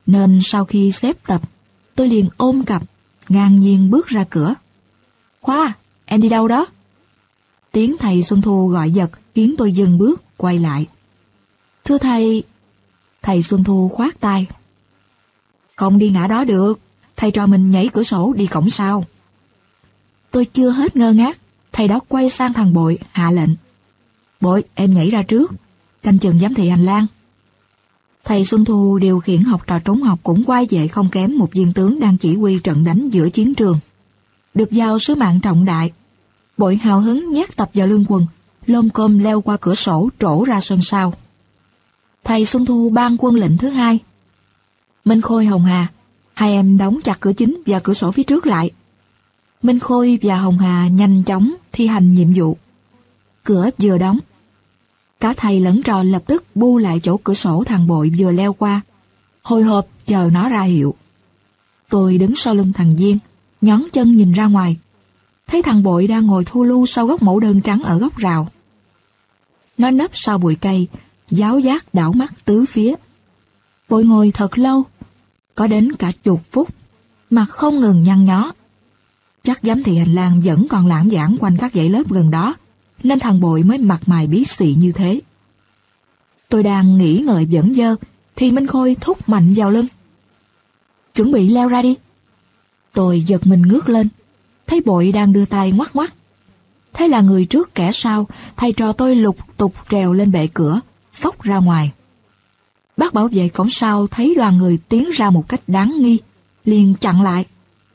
Nên sau khi xếp tập, tôi liền ôm cặp, ngang nhiên bước ra cửa. Khoa, em đi đâu đó? Tiếng thầy Xuân Thu gọi giật khiến tôi dừng bước, quay lại. Thưa thầy... Thầy Xuân Thu khoát tay. Không đi ngã đó được, thầy trò mình nhảy cửa sổ đi cổng sau. Tôi chưa hết ngơ ngác, thầy đó quay sang thằng Bội, hạ lệnh. Bội, em nhảy ra trước, canh chừng giám thị hành lang. Thầy Xuân Thu điều khiển học trò trốn học cũng quay về không kém một viên tướng đang chỉ huy trận đánh giữa chiến trường. Được giao sứ mạng trọng đại, Bội hào hứng nhét tập vào lưng quần, lôm côm leo qua cửa sổ trổ ra sân sau. Thầy Xuân Thu ban quân lệnh thứ hai. Minh Khôi, Hồng Hà, hai em đóng chặt cửa chính và cửa sổ phía trước lại. Minh Khôi và Hồng Hà nhanh chóng thi hành nhiệm vụ. Cửa vừa đóng, cả thầy lẫn trò lập tức bu lại chỗ cửa sổ thằng Bội vừa leo qua, hồi hộp chờ nó ra hiệu. Tôi đứng sau lưng thằng Diên, nhón chân nhìn ra ngoài, thấy thằng Bội đang ngồi thu lu sau gốc mẫu đơn trắng ở góc rào. Nó nấp sau bụi cây, giáo giác đảo mắt tứ phía. Bội ngồi thật lâu, có đến cả chục phút, mà không ngừng nhăn nhó. Chắc giám thị hành lang vẫn còn lãng vãng quanh các dãy lớp gần đó, nên thằng Bội mới mặt mày bí xị như thế. Tôi đang nghĩ ngợi vẩn vơ, thì Minh Khôi thúc mạnh vào lưng. Chuẩn bị leo ra đi. Tôi giật mình ngước lên, thấy Bội đang đưa tay ngoắc ngoắc. Thế là người trước kẻ sau, thầy trò tôi lục tục trèo lên bệ cửa, phóc ra ngoài. Bác bảo vệ cổng sau thấy đoàn người tiến ra một cách đáng nghi, liền chặn lại.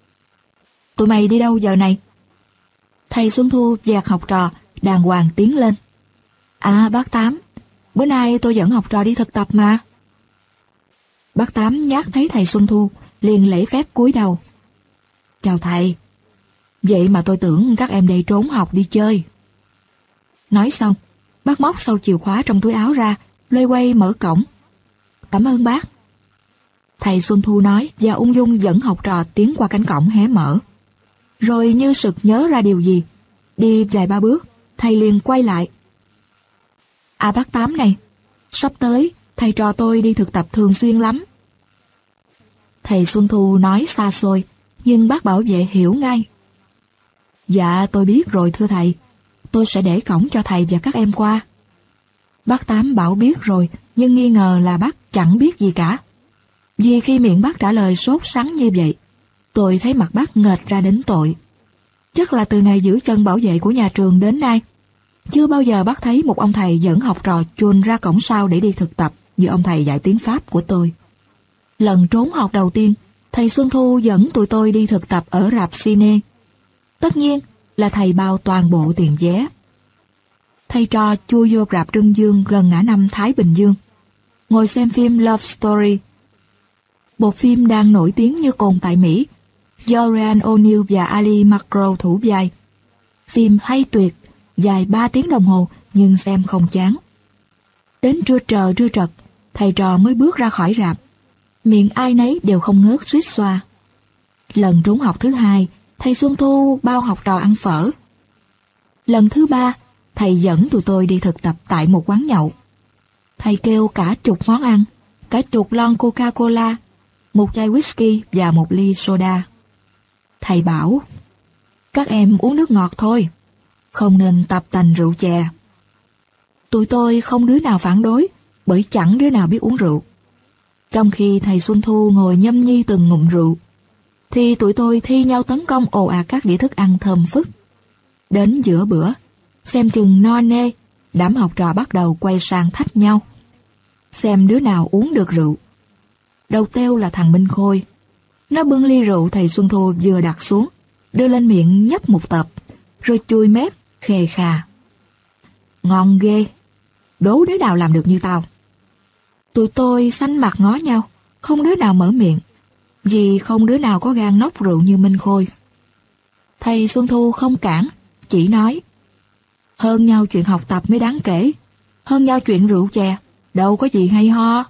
Tụi mày đi đâu giờ này? Thầy Xuân Thu dạt học trò, đàng hoàng tiến lên. À bác Tám, bữa nay tôi dẫn học trò đi thực tập mà. Bác Tám nhát thấy thầy Xuân Thu, liền lễ phép cúi đầu. Chào thầy. Vậy mà tôi tưởng các em đây trốn học đi chơi. Nói xong, bác móc sâu chìa khóa trong túi áo ra, loay quay mở cổng. Cảm ơn bác. Thầy Xuân Thu nói và ung dung dẫn học trò tiến qua cánh cổng hé mở. Rồi như sực nhớ ra điều gì, đi vài ba bước, thầy liền quay lại. À bác Tám này, sắp tới thầy trò tôi đi thực tập thường xuyên lắm. Thầy Xuân Thu nói xa xôi, nhưng bác bảo vệ hiểu ngay. Dạ tôi biết rồi thưa thầy, tôi sẽ để cổng cho thầy và các em qua. Bác Tám bảo biết rồi, nhưng nghi ngờ là bác chẳng biết gì cả. Vì khi miệng bác trả lời sốt sắng như vậy, tôi thấy mặt bác nghệt ra đến tội. Chắc là từ ngày giữ chân bảo vệ của nhà trường đến nay, chưa bao giờ bác thấy một ông thầy dẫn học trò chuồn ra cổng sau để đi thực tập như ông thầy dạy tiếng Pháp của tôi. Lần trốn học đầu tiên, thầy Xuân Thu dẫn tụi tôi đi thực tập ở rạp cine. Tất nhiên là thầy bao toàn bộ tiền vé. Thầy trò chui vô rạp Trưng Dương gần ngã năm Thái Bình Dương, ngồi xem phim Love Story. Bộ phim đang nổi tiếng như cồn tại Mỹ, do Ryan O'Neal và Ali Macro thủ vai. Phim hay tuyệt, dài 3 tiếng đồng hồ nhưng xem không chán. Đến trưa trật, thầy trò mới bước ra khỏi rạp. Miệng ai nấy đều không ngớt suýt xoa. Lần trốn học thứ hai, thầy Xuân Thu bao học trò ăn phở. Lần thứ ba, thầy dẫn tụi tôi đi thực tập tại một quán nhậu. Thầy kêu cả chục món ăn, cả chục lon Coca-Cola, một chai whisky và một ly soda. Thầy bảo, các em uống nước ngọt thôi, không nên tập tành rượu chè. Tụi tôi không đứa nào phản đối, bởi chẳng đứa nào biết uống rượu. Trong khi thầy Xuân Thu ngồi nhâm nhi từng ngụm rượu, thì tụi tôi thi nhau tấn công ồ ạt các đĩa thức ăn thơm phức. Đến giữa bữa, xem chừng no nê, đám học trò bắt đầu quay sang thách nhau, xem đứa nào uống được rượu. Đầu têu là thằng Minh Khôi. Nó bưng ly rượu thầy Xuân Thu vừa đặt xuống, đưa lên miệng nhấp một tập, rồi chùi mép, khề khà. Ngon ghê, đố đứa nào làm được như tao. Tụi tôi xanh mặt ngó nhau, không đứa nào mở miệng, vì không đứa nào có gan nốc rượu như Minh Khôi. Thầy Xuân Thu không cản, chỉ nói, hơn nhau chuyện học tập mới đáng kể, hơn nhau chuyện rượu chè, đâu có gì hay ho.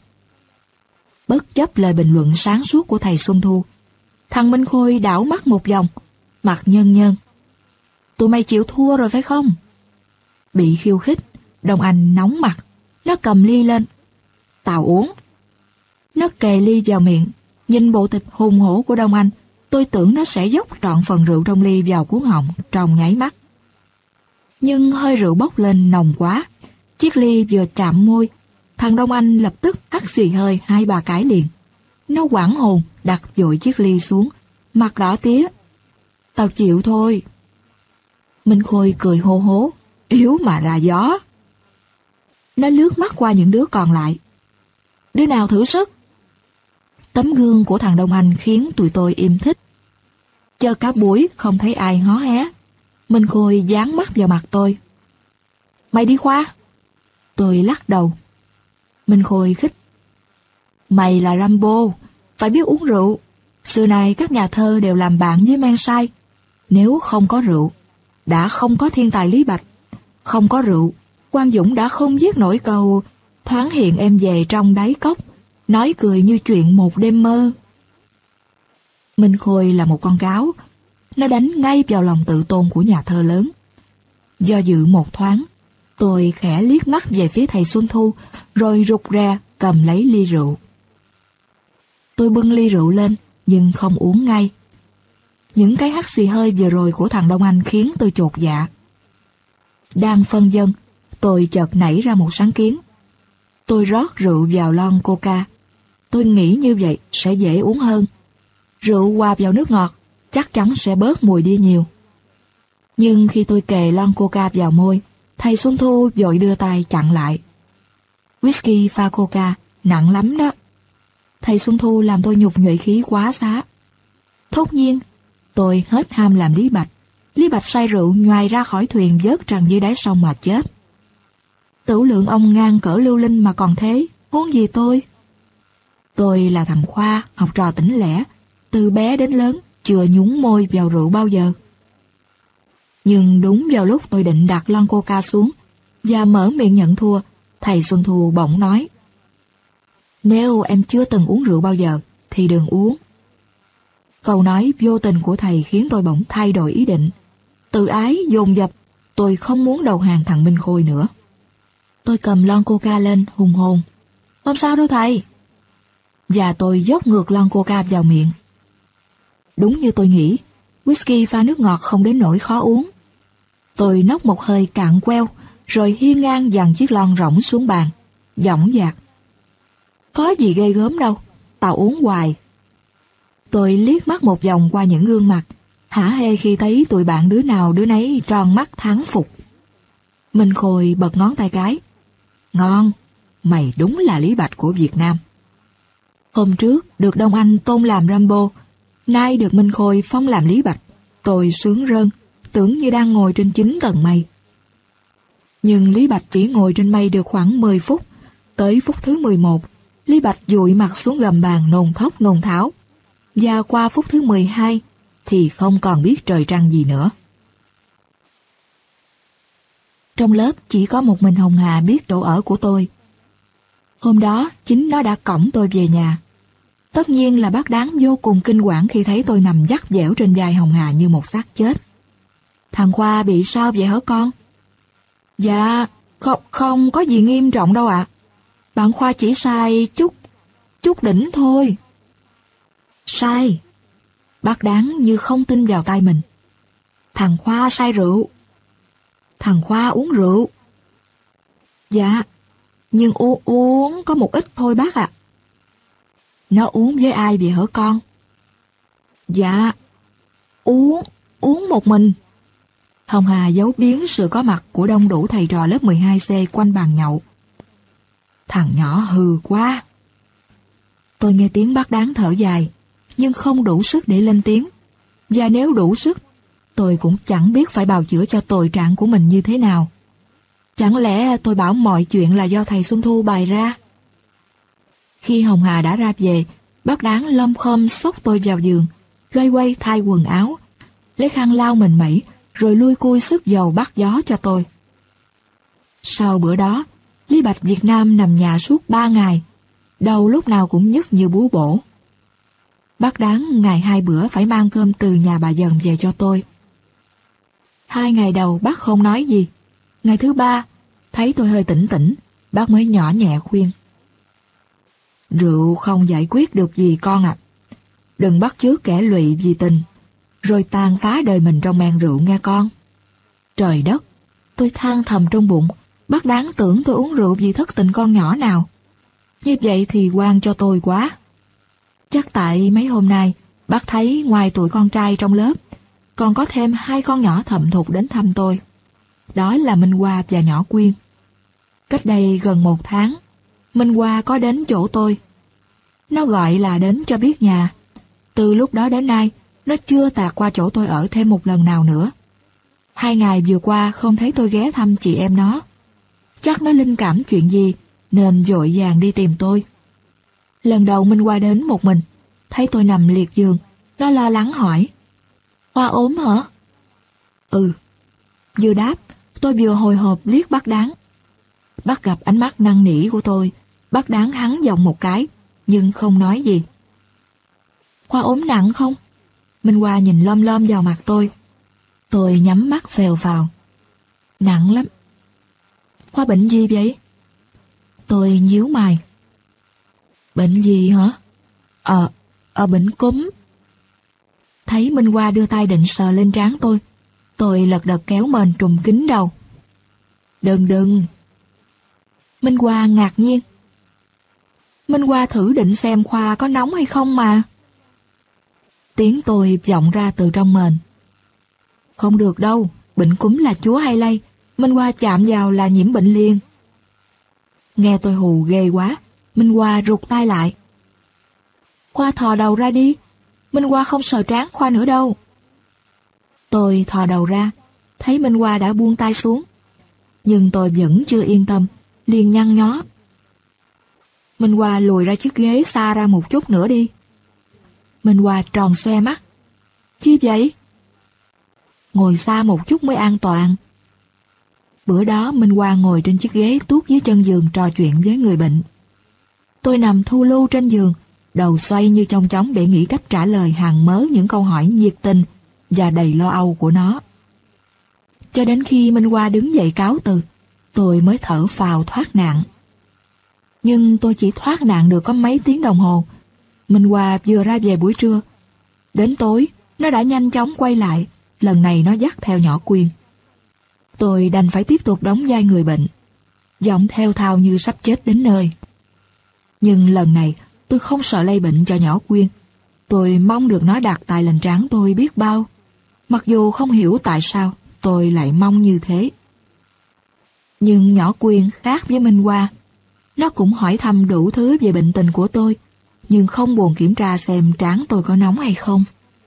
Bất chấp lời bình luận sáng suốt của thầy Xuân Thu, thằng Minh Khôi đảo mắt một vòng, mặt nhơn nhơn. Tụi mày chịu thua rồi phải không? Bị khiêu khích, Đông Anh nóng mặt, nó cầm ly lên. Tao uống. Nó kề ly vào miệng, nhìn bộ thịt hùng hổ của Đông Anh, tôi tưởng nó sẽ dốc trọn phần rượu trong ly vào cuống họng trong nháy mắt. Nhưng hơi rượu bốc lên nồng quá, chiếc ly vừa chạm môi, thằng Đông Anh lập tức hắt xì hơi 2-3 cái liền. Nó hoảng hồn đặt vội chiếc ly xuống, mặt đỏ tía. Tao chịu thôi. Minh Khôi cười hô hố, yếu mà ra gió. Nó lướt mắt qua những đứa còn lại. Đứa nào thử sức? Tấm gương của thằng Đông Anh khiến tụi tôi im thích. Chờ cả buổi không thấy ai hó hé. Minh Khôi dán mắt vào mặt tôi. Mày đi Khoa? Tôi lắc đầu. Minh Khôi khích. Mày là Rambo, phải biết uống rượu. Xưa nay các nhà thơ đều làm bạn với men say. Nếu không có rượu, đã không có thiên tài Lý Bạch. Không có rượu, Quang Dũng đã không viết nổi câu thoáng hiện em về trong đáy cốc, nói cười như chuyện một đêm mơ. Minh Khôi là một con cáo, nó đánh ngay vào lòng tự tôn của nhà thơ lớn. Do dự một thoáng, tôi khẽ liếc mắt về phía thầy Xuân Thu, rồi rụt rè cầm lấy ly rượu. Tôi bưng ly rượu lên, nhưng không uống ngay. Những cái hắt xì hơi vừa rồi của thằng Đông Anh khiến tôi chột dạ. Đang phân vân, tôi chợt nảy ra một sáng kiến. Tôi rót rượu vào lon coca. Tôi nghĩ như vậy sẽ dễ uống hơn. Rượu hòa vào nước ngọt chắc chắn sẽ bớt mùi đi nhiều. Nhưng khi tôi kề lon coca vào môi, thầy Xuân Thu vội đưa tay chặn lại. Whisky pha coca nặng lắm đó. Thầy Xuân Thu làm tôi nhục nhuệ khí quá xá. Thốt nhiên, tôi hết ham làm Lý Bạch. Lý Bạch say rượu nhoài ra khỏi thuyền vớt trần dưới đáy sông mà chết. Tửu lượng ông ngang cỡ Lưu Linh mà còn thế, huống gì tôi? Tôi là thằng Khoa, học trò tỉnh lẻ, từ bé đến lớn chưa nhúng môi vào rượu bao giờ. Nhưng đúng vào lúc tôi định đặt lon coca xuống và mở miệng nhận thua, thầy Xuân Thu bỗng nói: Nếu em chưa từng uống rượu bao giờ thì đừng uống. Câu nói vô tình của thầy khiến tôi bỗng thay đổi ý định. Tự ái dồn dập, tôi không muốn đầu hàng thằng Minh Khôi nữa. Tôi cầm lon coca lên hùng hồn. Không sao đâu thầy. Và tôi dốc ngược lon coca vào miệng. Đúng như tôi nghĩ, whisky pha nước ngọt không đến nỗi khó uống. Tôi nốc một hơi cạn queo, rồi hiên ngang dàn chiếc lon rỗng xuống bàn, dõng dạc. Có gì ghê gớm đâu, tao uống hoài. Tôi liếc mắt một vòng qua những gương mặt, hả hê khi thấy tụi bạn đứa nào đứa nấy tròn mắt thán phục. Minh Khôi bật ngón tay cái. Ngon, mày đúng là Lý Bạch của Việt Nam. Hôm trước được Đông Anh tôn làm Rambo, nay được Minh Khôi phong làm Lý Bạch. Tôi sướng rơn, tưởng như đang ngồi trên 9 tầng mây. Nhưng Lý Bạch chỉ ngồi trên mây được khoảng 10 phút. Tới phút thứ 11, Lý Bạch dụi mặt xuống gầm bàn nôn thốc nôn tháo. Và qua phút thứ 12 thì không còn biết trời trăng gì nữa. Trong lớp chỉ có một mình Hồng Hà biết chỗ ở của tôi. Hôm đó chính nó đã cõng tôi về nhà. Tất nhiên là bác Đáng vô cùng kinh quản khi thấy tôi nằm vắt vẻo trên vai Hồng Hà như một xác chết. Thằng Khoa bị sao vậy hả con? Dạ, không có gì nghiêm trọng đâu ạ. Bạn Khoa chỉ sai chút đỉnh thôi. Sai? Bác Đáng như không tin vào tai mình. Thằng Khoa say rượu. Thằng Khoa uống rượu. Dạ, nhưng uống có một ít thôi bác ạ. Nó uống với ai vậy hả con? Dạ, uống một mình. Hồng Hà giấu biến sự có mặt của đông đủ thầy trò lớp 12C quanh bàn nhậu. Thằng nhỏ hư quá. Tôi nghe tiếng bác Đáng thở dài, nhưng không đủ sức để lên tiếng. Và nếu đủ sức, tôi cũng chẳng biết phải bào chữa cho tội trạng của mình như thế nào. Chẳng lẽ tôi bảo mọi chuyện là do thầy Xuân Thu bày ra? Khi Hồng Hà đã ra về, bác Đáng lom khom xốc tôi vào giường, loay quay thay quần áo, lấy khăn lau mình mẩy, rồi lui cui sức dầu bắt gió cho tôi. Sau bữa đó, Lý Bạch Việt Nam nằm nhà suốt 3 ngày, đầu lúc nào cũng nhức như búa bổ. Bác Đáng ngày 2 bữa phải mang cơm từ nhà bà Dần về cho tôi. 2 ngày đầu bác không nói gì. Ngày thứ 3, thấy tôi hơi tỉnh, bác mới nhỏ nhẹ khuyên. Rượu không giải quyết được gì con ạ. Đừng bắt chước kẻ lụy vì tình, rồi tàn phá đời mình trong men rượu nghe con. Trời đất, tôi than thầm trong bụng, bác đáng tưởng tôi uống rượu vì thất tình con nhỏ nào. Như vậy thì oan cho tôi quá. Chắc tại mấy hôm nay, bác thấy ngoài tụi con trai trong lớp, còn có thêm 2 con nhỏ thậm thục đến thăm tôi. Đó là Minh Hoa và nhỏ Quyên. Cách đây gần 1 tháng, Minh Hoa có đến chỗ tôi. Nó gọi là đến cho biết nhà. Từ lúc đó đến nay, nó chưa tạt qua chỗ tôi ở thêm một lần nào nữa. 2 ngày vừa qua không thấy tôi ghé thăm chị em nó. Chắc nó linh cảm chuyện gì, nên vội vàng đi tìm tôi. Lần đầu Minh Hoa đến một mình, thấy tôi nằm liệt giường, nó lo lắng hỏi: Hoa ốm hả? Ừ. Vừa đáp, tôi vừa hồi hộp liếc bác Đáng. Bác gặp ánh mắt năn nỉ của tôi, bác Đáng hắn giọng một cái, nhưng không nói gì. Khoa ốm nặng không? Minh Hoa nhìn lom lom vào mặt tôi. Tôi nhắm mắt phèo phào. Nặng lắm. Khoa bệnh gì vậy? Tôi nhíu mày. Bệnh gì hả? Bệnh cúm. Thấy Minh Hoa đưa tay định sờ lên trán tôi lật đật kéo mền trùm kín đầu. Đừng. Minh Hoa ngạc nhiên. Minh Hoa thử định xem Khoa có nóng hay không mà. Tiếng tôi vọng ra từ trong mền. Không được đâu, bệnh cúm là chúa hay lây, Minh Hoa chạm vào là nhiễm bệnh liền. Nghe tôi hù ghê quá, Minh Hoa rụt tay lại. Khoa thò đầu ra đi, Minh Hoa không sờ trán Khoa nữa đâu. Tôi thò đầu ra, thấy Minh Hoa đã buông tay xuống. Nhưng tôi vẫn chưa yên tâm, liền nhăn nhó. Minh Hoa lùi ra chiếc ghế xa ra một chút nữa đi. Minh Hoa tròn xoe mắt. Chi vậy? Ngồi xa một chút mới an toàn. Bữa đó Minh Hoa ngồi trên chiếc ghế tuốt dưới chân giường trò chuyện với người bệnh. Tôi nằm thu lưu trên giường, đầu xoay như chong chóng để nghĩ cách trả lời hàng mớ những câu hỏi nhiệt tình và đầy lo âu của nó. Cho đến khi Minh Hoa đứng dậy cáo từ, tôi mới thở phào thoát nạn. Nhưng tôi chỉ thoát nạn được có mấy tiếng đồng hồ. Minh Hoa vừa ra về buổi trưa. Đến tối, nó đã nhanh chóng quay lại, lần này nó dắt theo nhỏ Quyên. Tôi đành phải tiếp tục đóng vai người bệnh, giọng thều thào như sắp chết đến nơi. Nhưng lần này, tôi không sợ lây bệnh cho nhỏ Quyên. Tôi mong được nó đặt tay lên trán tôi biết bao. Mặc dù không hiểu tại sao tôi lại mong như thế. Nhưng nhỏ Quyên khác với Minh Hoa. Nó cũng hỏi thăm đủ thứ về bệnh tình của tôi, nhưng không buồn kiểm tra xem trán tôi có nóng hay không.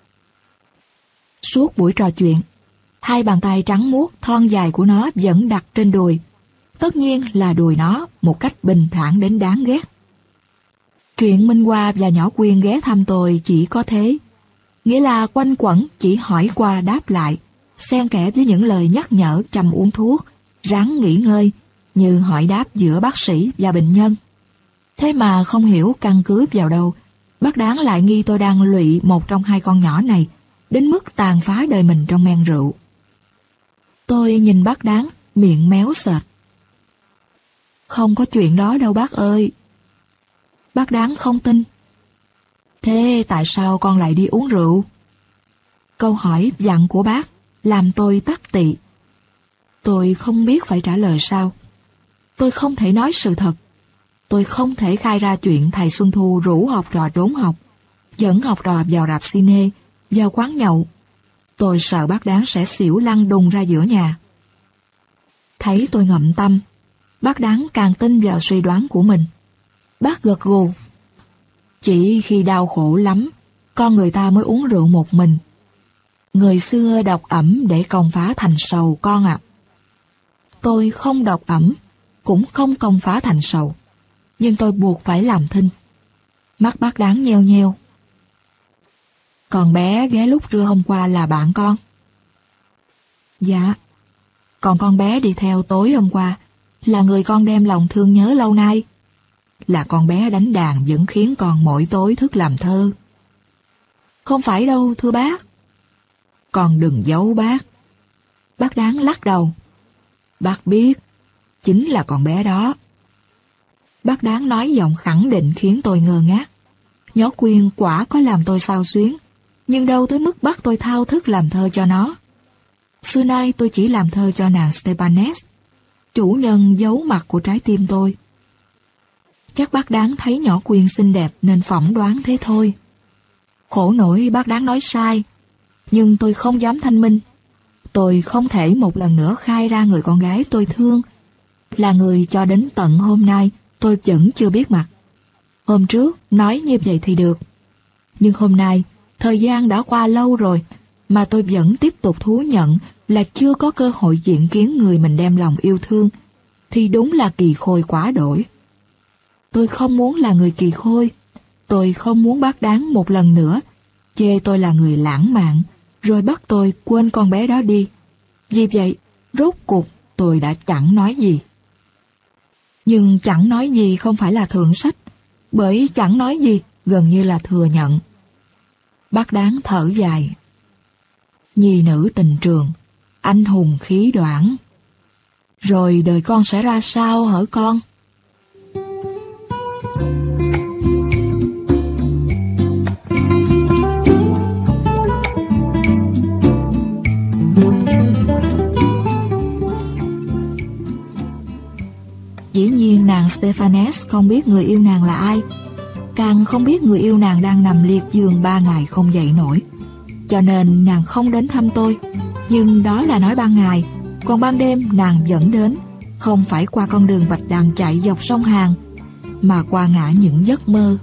Suốt buổi trò chuyện, 2 bàn tay trắng muốt thon dài của nó vẫn đặt trên đùi. Tất nhiên là đùi nó một cách bình thản đến đáng ghét. Chuyện Minh Hoa và nhỏ Quyên ghé thăm tôi chỉ có thế. Nghĩa là quanh quẩn chỉ hỏi qua đáp lại, xen kẽ với những lời nhắc nhở chăm uống thuốc, ráng nghỉ ngơi, như hỏi đáp giữa bác sĩ và bệnh nhân. Thế mà không hiểu căn cứ vào đâu, bác Đáng lại nghi tôi đang lụy một trong 2 con nhỏ này, đến mức tàn phá đời mình trong men rượu. Tôi nhìn bác Đáng, miệng méo sệt. Không có chuyện đó đâu bác ơi. Bác Đáng không tin. Thế tại sao con lại đi uống rượu? Câu hỏi dặn của bác làm tôi tắc tị. Tôi không biết phải trả lời sao. Tôi không thể nói sự thật. Tôi không thể khai ra chuyện thầy Xuân Thu rủ học trò trốn học, dẫn học trò vào rạp cine, vào quán nhậu. Tôi sợ bác Đáng sẽ xỉu lăn đùng ra giữa nhà. Thấy tôi ngậm tâm, bác Đáng càng tin vào suy đoán của mình. Bác gật gù. Chỉ khi đau khổ lắm, con người ta mới uống rượu một mình. Người xưa độc ẩm để công phá thành sầu con ạ. Tôi không độc ẩm, cũng không công phá thành sầu. Nhưng tôi buộc phải làm thinh. Mắt bác Đáng nheo nheo. Con bé ghé lúc trưa hôm qua là bạn con? Dạ. Còn con bé đi theo tối hôm qua là người con đem lòng thương nhớ lâu nay. Là con bé đánh đàn vẫn khiến con mỗi tối thức làm thơ. Không phải đâu thưa bác. Con đừng giấu bác. Bác Đáng lắc đầu. Bác biết, chính là con bé đó. Bác Đáng nói giọng khẳng định khiến tôi ngơ ngác. Nhỏ Quyên quả có làm tôi xao xuyến, nhưng đâu tới mức bắt tôi thao thức làm thơ cho nó. Xưa nay tôi chỉ làm thơ cho nàng Stepanes, chủ nhân dấu mặt của trái tim tôi. Chắc bác Đáng thấy nhỏ Quyên xinh đẹp nên phỏng đoán thế thôi. Khổ nỗi bác Đáng nói sai, nhưng tôi không dám thanh minh. Tôi không thể một lần nữa khai ra người con gái tôi thương, là người cho đến tận hôm nay tôi vẫn chưa biết mặt. Hôm trước nói như vậy thì được, nhưng hôm nay thời gian đã qua lâu rồi mà tôi vẫn tiếp tục thú nhận là chưa có cơ hội diện kiến người mình đem lòng yêu thương, thì đúng là kỳ khôi quá đổi. Tôi không muốn là người kỳ khôi, tôi không muốn bác Đáng một lần nữa chê tôi là người lãng mạn, rồi bắt tôi quên con bé đó đi. Vì vậy, rốt cuộc tôi đã chẳng nói gì. Nhưng chẳng nói gì không phải là thượng sách, bởi chẳng nói gì gần như là thừa nhận. Bác Đáng thở dài. Nhi nữ tình trường, anh hùng khí đoản. Rồi đời con sẽ ra sao hở con? Dĩ nhiên nàng Stepanes không biết người yêu nàng là ai, càng không biết người yêu nàng đang nằm liệt giường 3 ngày không dậy nổi. Cho nên nàng không đến thăm tôi. Nhưng đó là nói ban ngày, còn ban đêm nàng vẫn đến, không phải qua con đường bạch đằng chạy dọc sông Hàn, mà qua ngã những giấc mơ.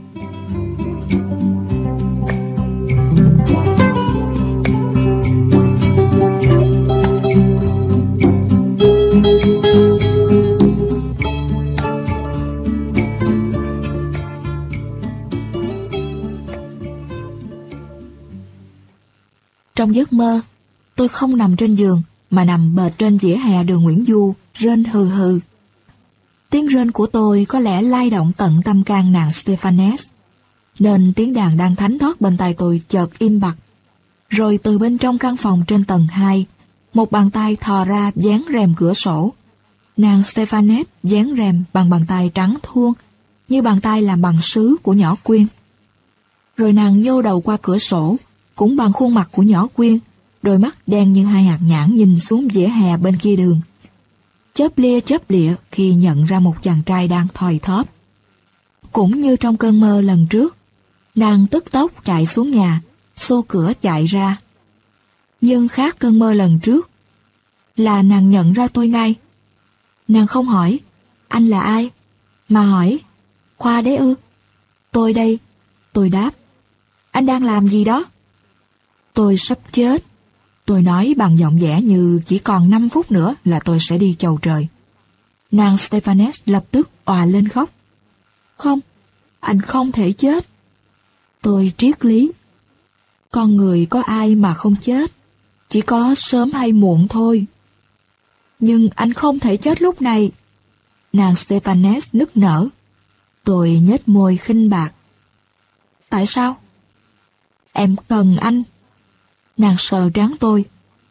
Trong giấc mơ, tôi không nằm trên giường mà nằm bệt trên vỉa hè đường Nguyễn Du, rên hừ hừ. Tiếng rên của tôi có lẽ lay động tận tâm can nàng Stepanes, nên tiếng đàn đang thánh thót bên tai tôi chợt im bặt. Rồi từ bên trong căn phòng trên tầng 2, một bàn tay thò ra dán rèm cửa sổ. Nàng Stepanes dán rèm bằng bàn tay trắng thuôn, như bàn tay làm bằng sứ của nhỏ Quyên. Rồi nàng nhô đầu qua cửa sổ, cũng bằng khuôn mặt của nhỏ Quyên, đôi mắt đen như 2 hạt nhãn nhìn xuống vỉa hè bên kia đường. Chớp lịa khi nhận ra một chàng trai đang thoi thóp. Cũng như trong cơn mơ lần trước, nàng tức tốc chạy xuống nhà, xô cửa chạy ra. Nhưng khác cơn mơ lần trước, là nàng nhận ra tôi ngay. Nàng không hỏi, anh là ai? Mà hỏi, Khoa đấy ư? Tôi đây. Tôi đáp, anh đang làm gì đó? Tôi sắp chết. Tôi nói bằng giọng vẻ như chỉ còn 5 phút nữa là tôi sẽ đi chầu trời. Nàng Stepanes lập tức òa lên khóc. Không, anh không thể chết. Tôi triết lý. Con người có ai mà không chết, chỉ có sớm hay muộn thôi. Nhưng anh không thể chết lúc này. Nàng Stepanes nức nở. Tôi nhếch môi khinh bạc. Tại sao? Em cần anh. Nàng sờ trán tôi.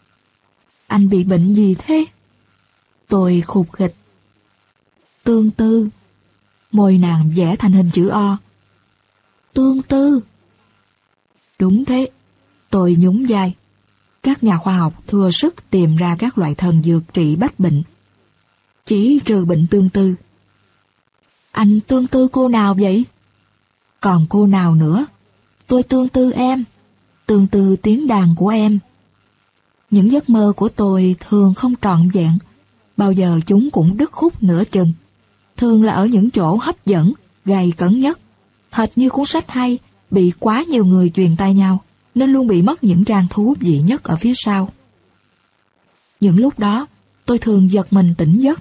Anh bị bệnh gì thế? Tôi khục khịch. Tương tư. Môi nàng vẽ thành hình chữ O. Tương tư. Đúng thế. Tôi nhún vai. Các nhà khoa học thừa sức tìm ra các loại thần dược trị bách bệnh, chỉ trừ bệnh tương tư. Anh tương tư cô nào vậy? Còn cô nào nữa? Tôi tương tư em, tương tư tiếng đàn của em. Những giấc mơ của tôi thường không trọn vẹn, bao giờ chúng cũng đứt khúc nửa chừng. Thường là ở những chỗ hấp dẫn, gay cấn nhất, hệt như cuốn sách hay bị quá nhiều người truyền tai nhau, nên luôn bị mất những trang thú vị nhất ở phía sau. Những lúc đó, tôi thường giật mình tỉnh giấc.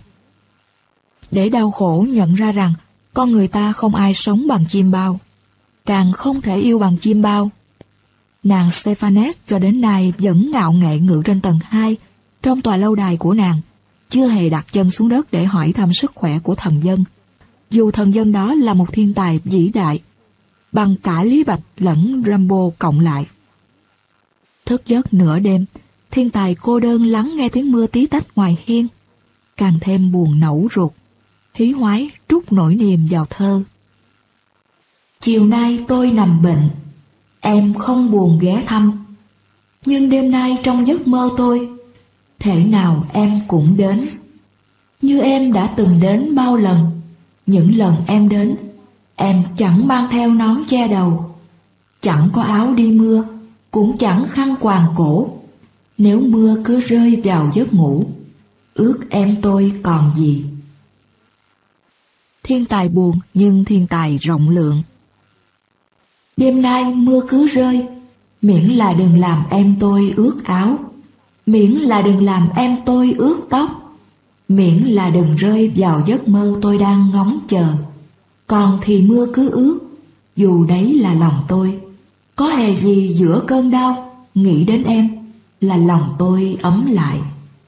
Để đau khổ nhận ra rằng con người ta không ai sống bằng chim bao, càng không thể yêu bằng chim bao. Nàng Stepanes cho đến nay vẫn ngạo nghễ ngự trên tầng 2 trong tòa lâu đài của nàng, chưa hề đặt chân xuống đất để hỏi thăm sức khỏe của thần dân, dù thần dân đó là một thiên tài vĩ đại, bằng cả Lý Bạch lẫn Rambo cộng lại. Thức giấc nửa đêm, thiên tài cô đơn lắng nghe tiếng mưa tí tách ngoài hiên, càng thêm buồn nẫu ruột. hí hoáy trút nỗi niềm vào thơ. Chiều nay tôi nằm bệnh, em không buồn ghé thăm, nhưng đêm nay trong giấc mơ tôi, thể nào em cũng đến. Như em đã từng đến bao lần, những lần em đến, em chẳng mang theo nón che đầu, chẳng có áo đi mưa, cũng chẳng khăn quàng cổ. Nếu mưa cứ rơi vào giấc ngủ, ước em tôi còn gì. Thiên tài buồn nhưng thiên tài rộng lượng. Đêm nay mưa cứ rơi, miễn là đừng làm em tôi ướt áo, miễn là đừng làm em tôi ướt tóc, miễn là đừng rơi vào giấc mơ tôi đang ngóng chờ. Còn thì mưa cứ ướt, dù đấy là lòng tôi. Có hề gì giữa cơn đau, nghĩ đến em là lòng tôi ấm lại.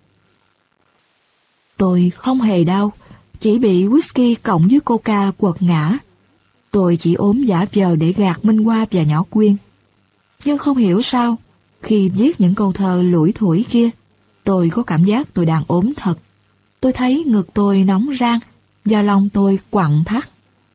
Tôi không hề đau, chỉ bị whisky cộng với coca quật ngã. Tôi chỉ ốm giả vờ để gạt Minh Hoa và nhỏ Quyên. Nhưng không hiểu sao, khi viết những câu thơ lủi thủi kia, tôi có cảm giác tôi đang ốm thật. Tôi thấy ngực tôi nóng rang và lòng tôi quặn thắt.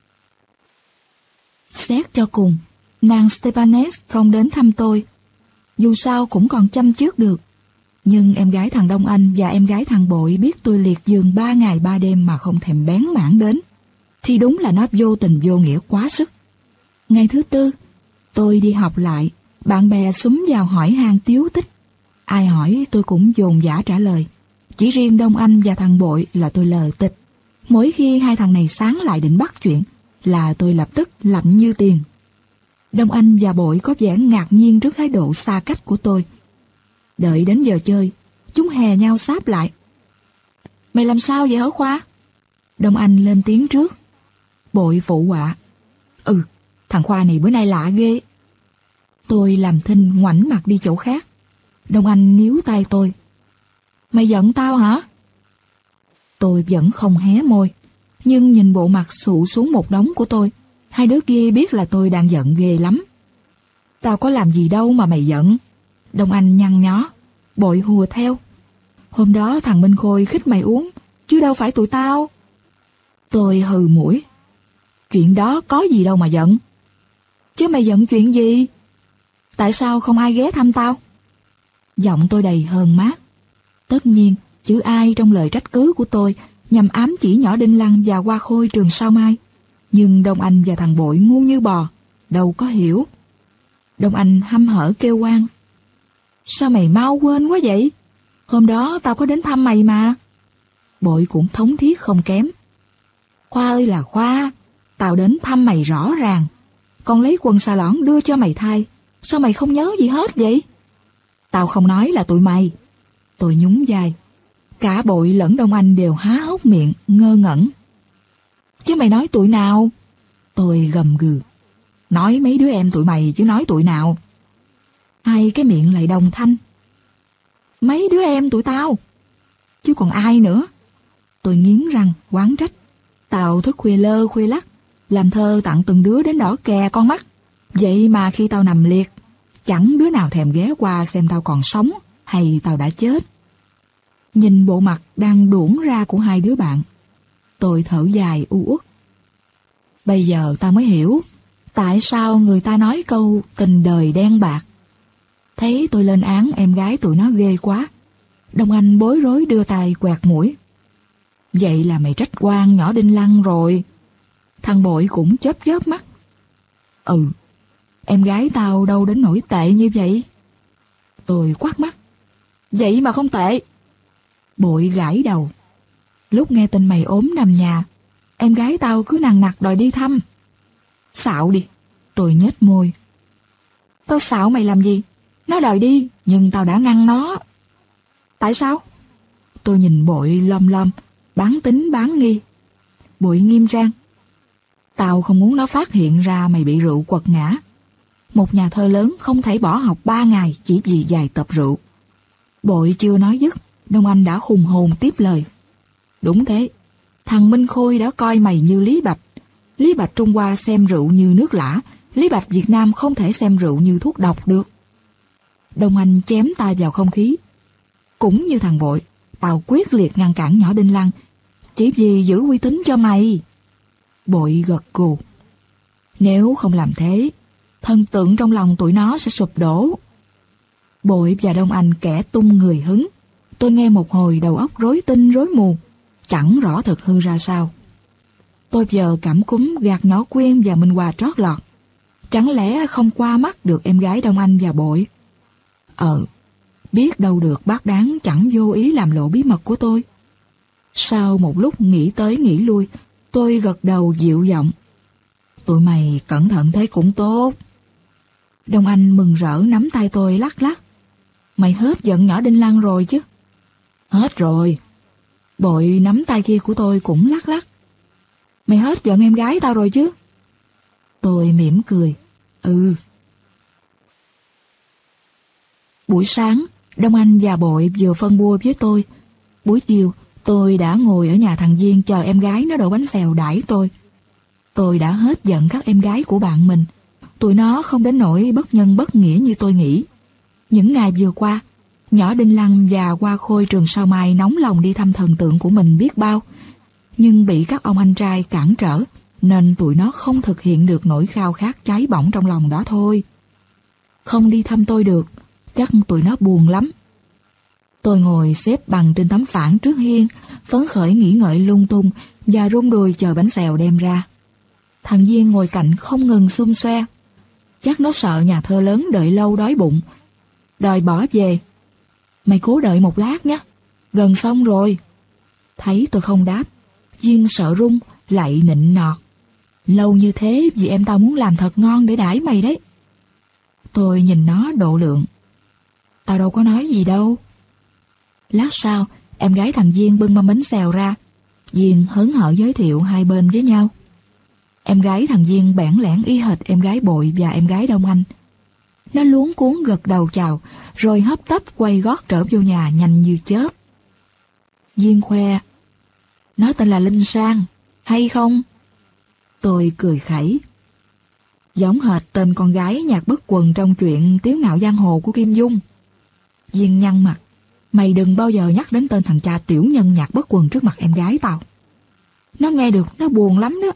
Xét cho cùng, nàng Stepanes không đến thăm tôi. Dù sao cũng còn chăm trước được. Nhưng em gái thằng Đông Anh và em gái thằng Bội biết tôi liệt giường 3 ngày 3 đêm mà không thèm bén mảng đến, thì đúng là nó vô tình vô nghĩa quá sức. Ngày thứ tư, tôi đi học lại, bạn bè xúm vào hỏi han tíu tích. Ai hỏi tôi cũng dồn dã trả lời. Chỉ riêng Đông Anh và thằng Bội là tôi lờ tịch. Mỗi khi hai thằng này sáng lại định bắt chuyện là tôi lập tức lạnh như tiền. Đông Anh và Bội có vẻ ngạc nhiên trước thái độ xa cách của tôi. Đợi đến giờ chơi, chúng hè nhau sáp lại. Mày làm sao vậy hả Khoa? Đông Anh lên tiếng trước. Bội phụ họa. Thằng Khoa này bữa nay lạ ghê. Tôi làm thinh ngoảnh mặt đi chỗ khác. Đông Anh níu tay tôi. Mày giận tao hả? Tôi vẫn không hé môi, nhưng nhìn bộ mặt xụ xuống một đống của tôi, hai đứa kia biết là tôi đang giận ghê lắm. Tao có làm gì đâu mà mày giận. Đông Anh nhăn nhó. Bội hùa theo. Hôm đó thằng Minh Khôi khích mày uống, chứ đâu phải tụi tao. Tôi hừ mũi. Chuyện đó có gì đâu mà giận. Chứ mày giận chuyện gì? Tại sao không ai ghé thăm tao? Giọng tôi đầy hờn mát. Tất nhiên, chữ ai trong lời trách cứ của tôi nhằm ám chỉ nhỏ Đinh Lăng và Hoa Khôi trường Sao Mai. Nhưng Đông Anh và thằng Bội ngu như bò, đâu có hiểu. Đông Anh hăm hở kêu oan. Sao mày mau quên quá vậy? Hôm đó tao có đến thăm mày mà. Bội cũng thống thiết không kém. Khoa ơi là Khoa, tao đến thăm mày rõ ràng. Còn lấy quần xà lõn đưa cho mày thay, sao mày không nhớ gì hết vậy? Tao không nói là tụi mày. Tôi nhún vai. Cả Bội lẫn Đông Anh đều há hốc miệng, ngơ ngẩn. Chứ mày nói tụi nào? Tôi gầm gừ. Nói mấy đứa em tụi mày chứ nói tụi nào? Hai cái miệng lại đồng thanh. Mấy đứa em tụi tao? Chứ còn ai nữa? Tôi nghiến răng, oán trách. Tao thức khuya lơ khuya lắc, làm thơ tặng từng đứa đến đỏ kè con mắt. Vậy mà khi tao nằm liệt, chẳng đứa nào thèm ghé qua xem tao còn sống hay tao đã chết. Nhìn bộ mặt đang đuỗn ra của hai đứa bạn, tôi thở dài u uất. Bây giờ tao mới hiểu tại sao người ta nói câu tình đời đen bạc. Thấy tôi lên án em gái tụi nó ghê quá, Đông Anh bối rối đưa tay quẹt mũi. Vậy là mày trách oan nhỏ Đinh Lăng rồi. Thằng Bội cũng chớp chớp mắt. Em gái tao đâu đến nỗi tệ như vậy. Tôi quát mắt. Vậy mà không tệ. Bội gãi đầu. Lúc nghe tin mày ốm nằm nhà, em gái tao cứ nằng nặc đòi đi thăm. Xạo đi. Tôi nhếch môi. Tao xạo mày làm gì? Nó đòi đi, nhưng tao đã ngăn nó. Tại sao? Tôi nhìn Bội lom lom, bán tính bán nghi. Bội nghiêm trang. Tao không muốn nó phát hiện ra mày bị rượu quật ngã. Một nhà thơ lớn không thể bỏ học 3 ngày chỉ vì vài tập rượu. Bội chưa nói dứt, Đông Anh đã hùng hồn tiếp lời. Đúng thế, thằng Minh Khôi đã coi mày như Lý Bạch. Lý Bạch Trung Hoa xem rượu như nước lã, Lý Bạch Việt Nam không thể xem rượu như thuốc độc được. Đông Anh chém tay vào không khí. Cũng như thằng Bội, tao quyết liệt ngăn cản nhỏ Đinh Lăng. Chỉ vì giữ uy tín cho mày. Bội gật gù. Nếu không làm thế, thần tượng trong lòng tụi nó sẽ sụp đổ. Bội và Đông Anh kẻ tung người hứng. Tôi nghe một hồi đầu óc rối tinh rối mù, chẳng rõ thực hư ra sao. Tôi giờ cảm cúm gạt nhỏ Quyên và Minh Hòa trót lọt. Chẳng lẽ không qua mắt được em gái Đông Anh và Bội? Biết đâu được bác Đáng chẳng vô ý làm lộ bí mật của tôi. Sau một lúc nghĩ tới nghĩ lui, tôi gật đầu dịu giọng. Tụi mày cẩn thận thế cũng tốt. Đông Anh mừng rỡ nắm tay tôi lắc lắc. Mày hết giận nhỏ Đinh Lăng rồi chứ? Hết rồi. Bội nắm tay kia của tôi cũng lắc lắc. Mày hết giận em gái tao rồi chứ? Tôi mỉm cười. Buổi sáng, Đông Anh và Bội vừa phân bua với tôi. Buổi chiều, tôi đã ngồi ở nhà thằng Duyên chờ em gái nó đổ bánh xèo đãi tôi. Tôi đã hết giận các em gái của bạn mình. Tụi nó không đến nỗi bất nhân bất nghĩa như tôi nghĩ. Những ngày vừa qua, nhỏ Đinh Lăng và Hoa Khôi trường Sao Mai nóng lòng đi thăm thần tượng của mình biết bao. Nhưng bị các ông anh trai cản trở, nên tụi nó không thực hiện được nỗi khao khát cháy bỏng trong lòng đó thôi. Không đi thăm tôi được, chắc tụi nó buồn lắm. Tôi ngồi xếp bằng trên tấm phản trước hiên, phấn khởi nghĩ ngợi lung tung và rung đùi chờ bánh xèo đem ra. Thằng Duyên ngồi cạnh không ngừng xum xoe. Chắc nó sợ nhà thơ lớn đợi lâu đói bụng, đòi bỏ về. Mày cố đợi một lát nhé, gần xong rồi. Thấy tôi không đáp, Duyên sợ run, lại nịnh nọt. Lâu như thế vì em tao muốn làm thật ngon để đãi mày đấy. Tôi nhìn nó độ lượng. Tao đâu có nói gì đâu. Lát sau, em gái thằng Duyên bưng mâm bánh xèo ra. Duyên hớn hở giới thiệu hai bên với nhau. Em gái thằng Duyên bẽn lẽn y hệt em gái Bội và em gái Đông Anh. Nó luống cuống gật đầu chào, rồi hấp tấp quay gót trở vô nhà nhanh như chớp. Duyên khoe. Nó tên là Linh Sang, hay không? Tôi cười khẩy. Giống hệt tên con gái nhạc bất quần trong truyện Tiếu Ngạo Giang Hồ của Kim Dung. Duyên nhăn mặt. Mày đừng bao giờ nhắc đến tên thằng cha tiểu nhân nhạc bất quần trước mặt em gái tao. Nó nghe được nó buồn lắm đó.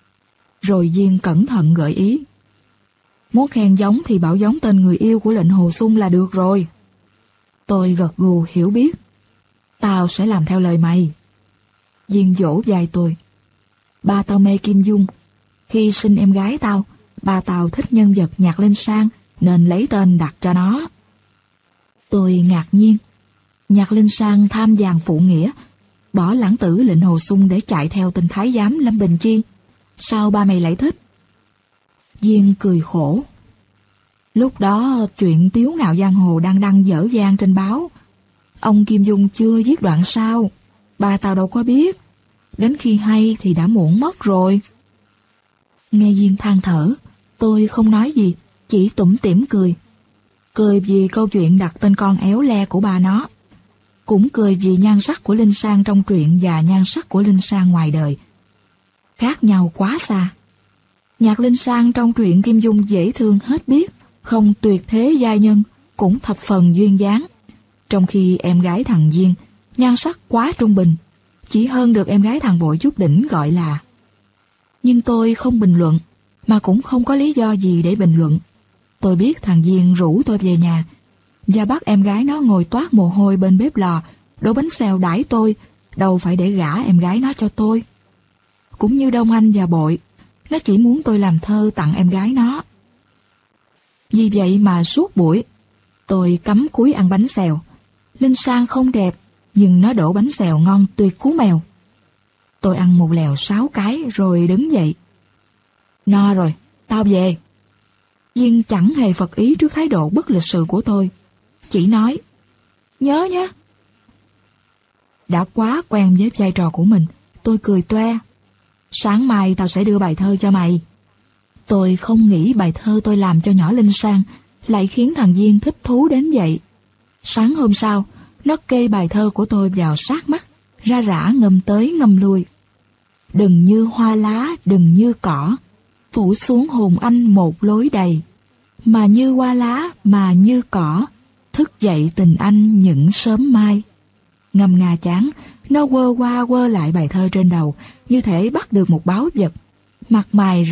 Rồi Duyên cẩn thận gợi ý. Muốn khen giống thì bảo giống tên người yêu của Lệnh Hồ Sung là được rồi. Tôi gật gù hiểu biết. Tao sẽ làm theo lời mày. Duyên vỗ vai tôi. Ba tao mê Kim Dung. Khi sinh em gái tao, ba tao thích nhân vật Nhạc Linh Sang nên lấy tên đặt cho nó. Tôi ngạc nhiên. Nhạc Linh Sang tham vàng phụ nghĩa, bỏ lãng tử Lệnh Hồ Sung để chạy theo tên thái giám Lâm Bình Chi. Sao ba mày lại thích? Duyên cười khổ. Lúc đó truyện Tiếu Ngạo Giang Hồ đang đăng dở dang trên báo. Ông Kim Dung chưa viết đoạn sau. Ba tao đâu có biết. Đến khi hay thì đã muộn mất rồi. Nghe Duyên than thở, tôi không nói gì, chỉ tủm tỉm cười. Cười vì câu chuyện đặt tên con éo le của ba nó. Cũng cười vì nhan sắc của Linh Sang trong truyện và nhan sắc của Linh Sang ngoài đời khác nhau quá xa. Nhạc Linh Sang trong truyện Kim Dung dễ thương hết biết, không tuyệt thế giai nhân, cũng thập phần duyên dáng. Trong khi em gái thằng Duyên, nhan sắc quá trung bình, chỉ hơn được em gái thằng Bội chút đỉnh gọi là. Nhưng tôi không bình luận, mà cũng không có lý do gì để bình luận. Tôi biết thằng Duyên rủ tôi về nhà, và bắt em gái nó ngồi toát mồ hôi bên bếp lò, đổ bánh xèo đãi tôi, đâu phải để gả em gái nó cho tôi. Cũng như Đông Anh và Bội, nó chỉ muốn tôi làm thơ tặng em gái nó. Vì vậy mà suốt buổi, tôi cắm cúi ăn bánh xèo. Linh Sang không đẹp, nhưng nó đổ bánh xèo ngon tuyệt cú mèo. Tôi ăn một lèo 6 cái rồi đứng dậy. No rồi, tao về. Duyên chẳng hề phật ý trước thái độ bất lịch sự của tôi. Chỉ nói, nhớ nhé. Đã quá quen với vai trò của mình, tôi cười toe. Sáng mai tao sẽ đưa bài thơ cho mày. Tôi không nghĩ bài thơ tôi làm cho nhỏ Linh Sang lại khiến thằng Duyên thích thú đến vậy. Sáng hôm sau, nó kê bài thơ của tôi vào sát mắt, ra rã ngâm tới ngâm lui. Đừng như hoa lá, đừng như cỏ, phủ xuống hồn anh một lối đầy. Mà như hoa lá, mà như cỏ, thức dậy tình anh những sớm mai. Ngâm nga chán, Nó quơ qua quơ lại bài thơ trên đầu, như thể bắt được một báu vật. Mặt mày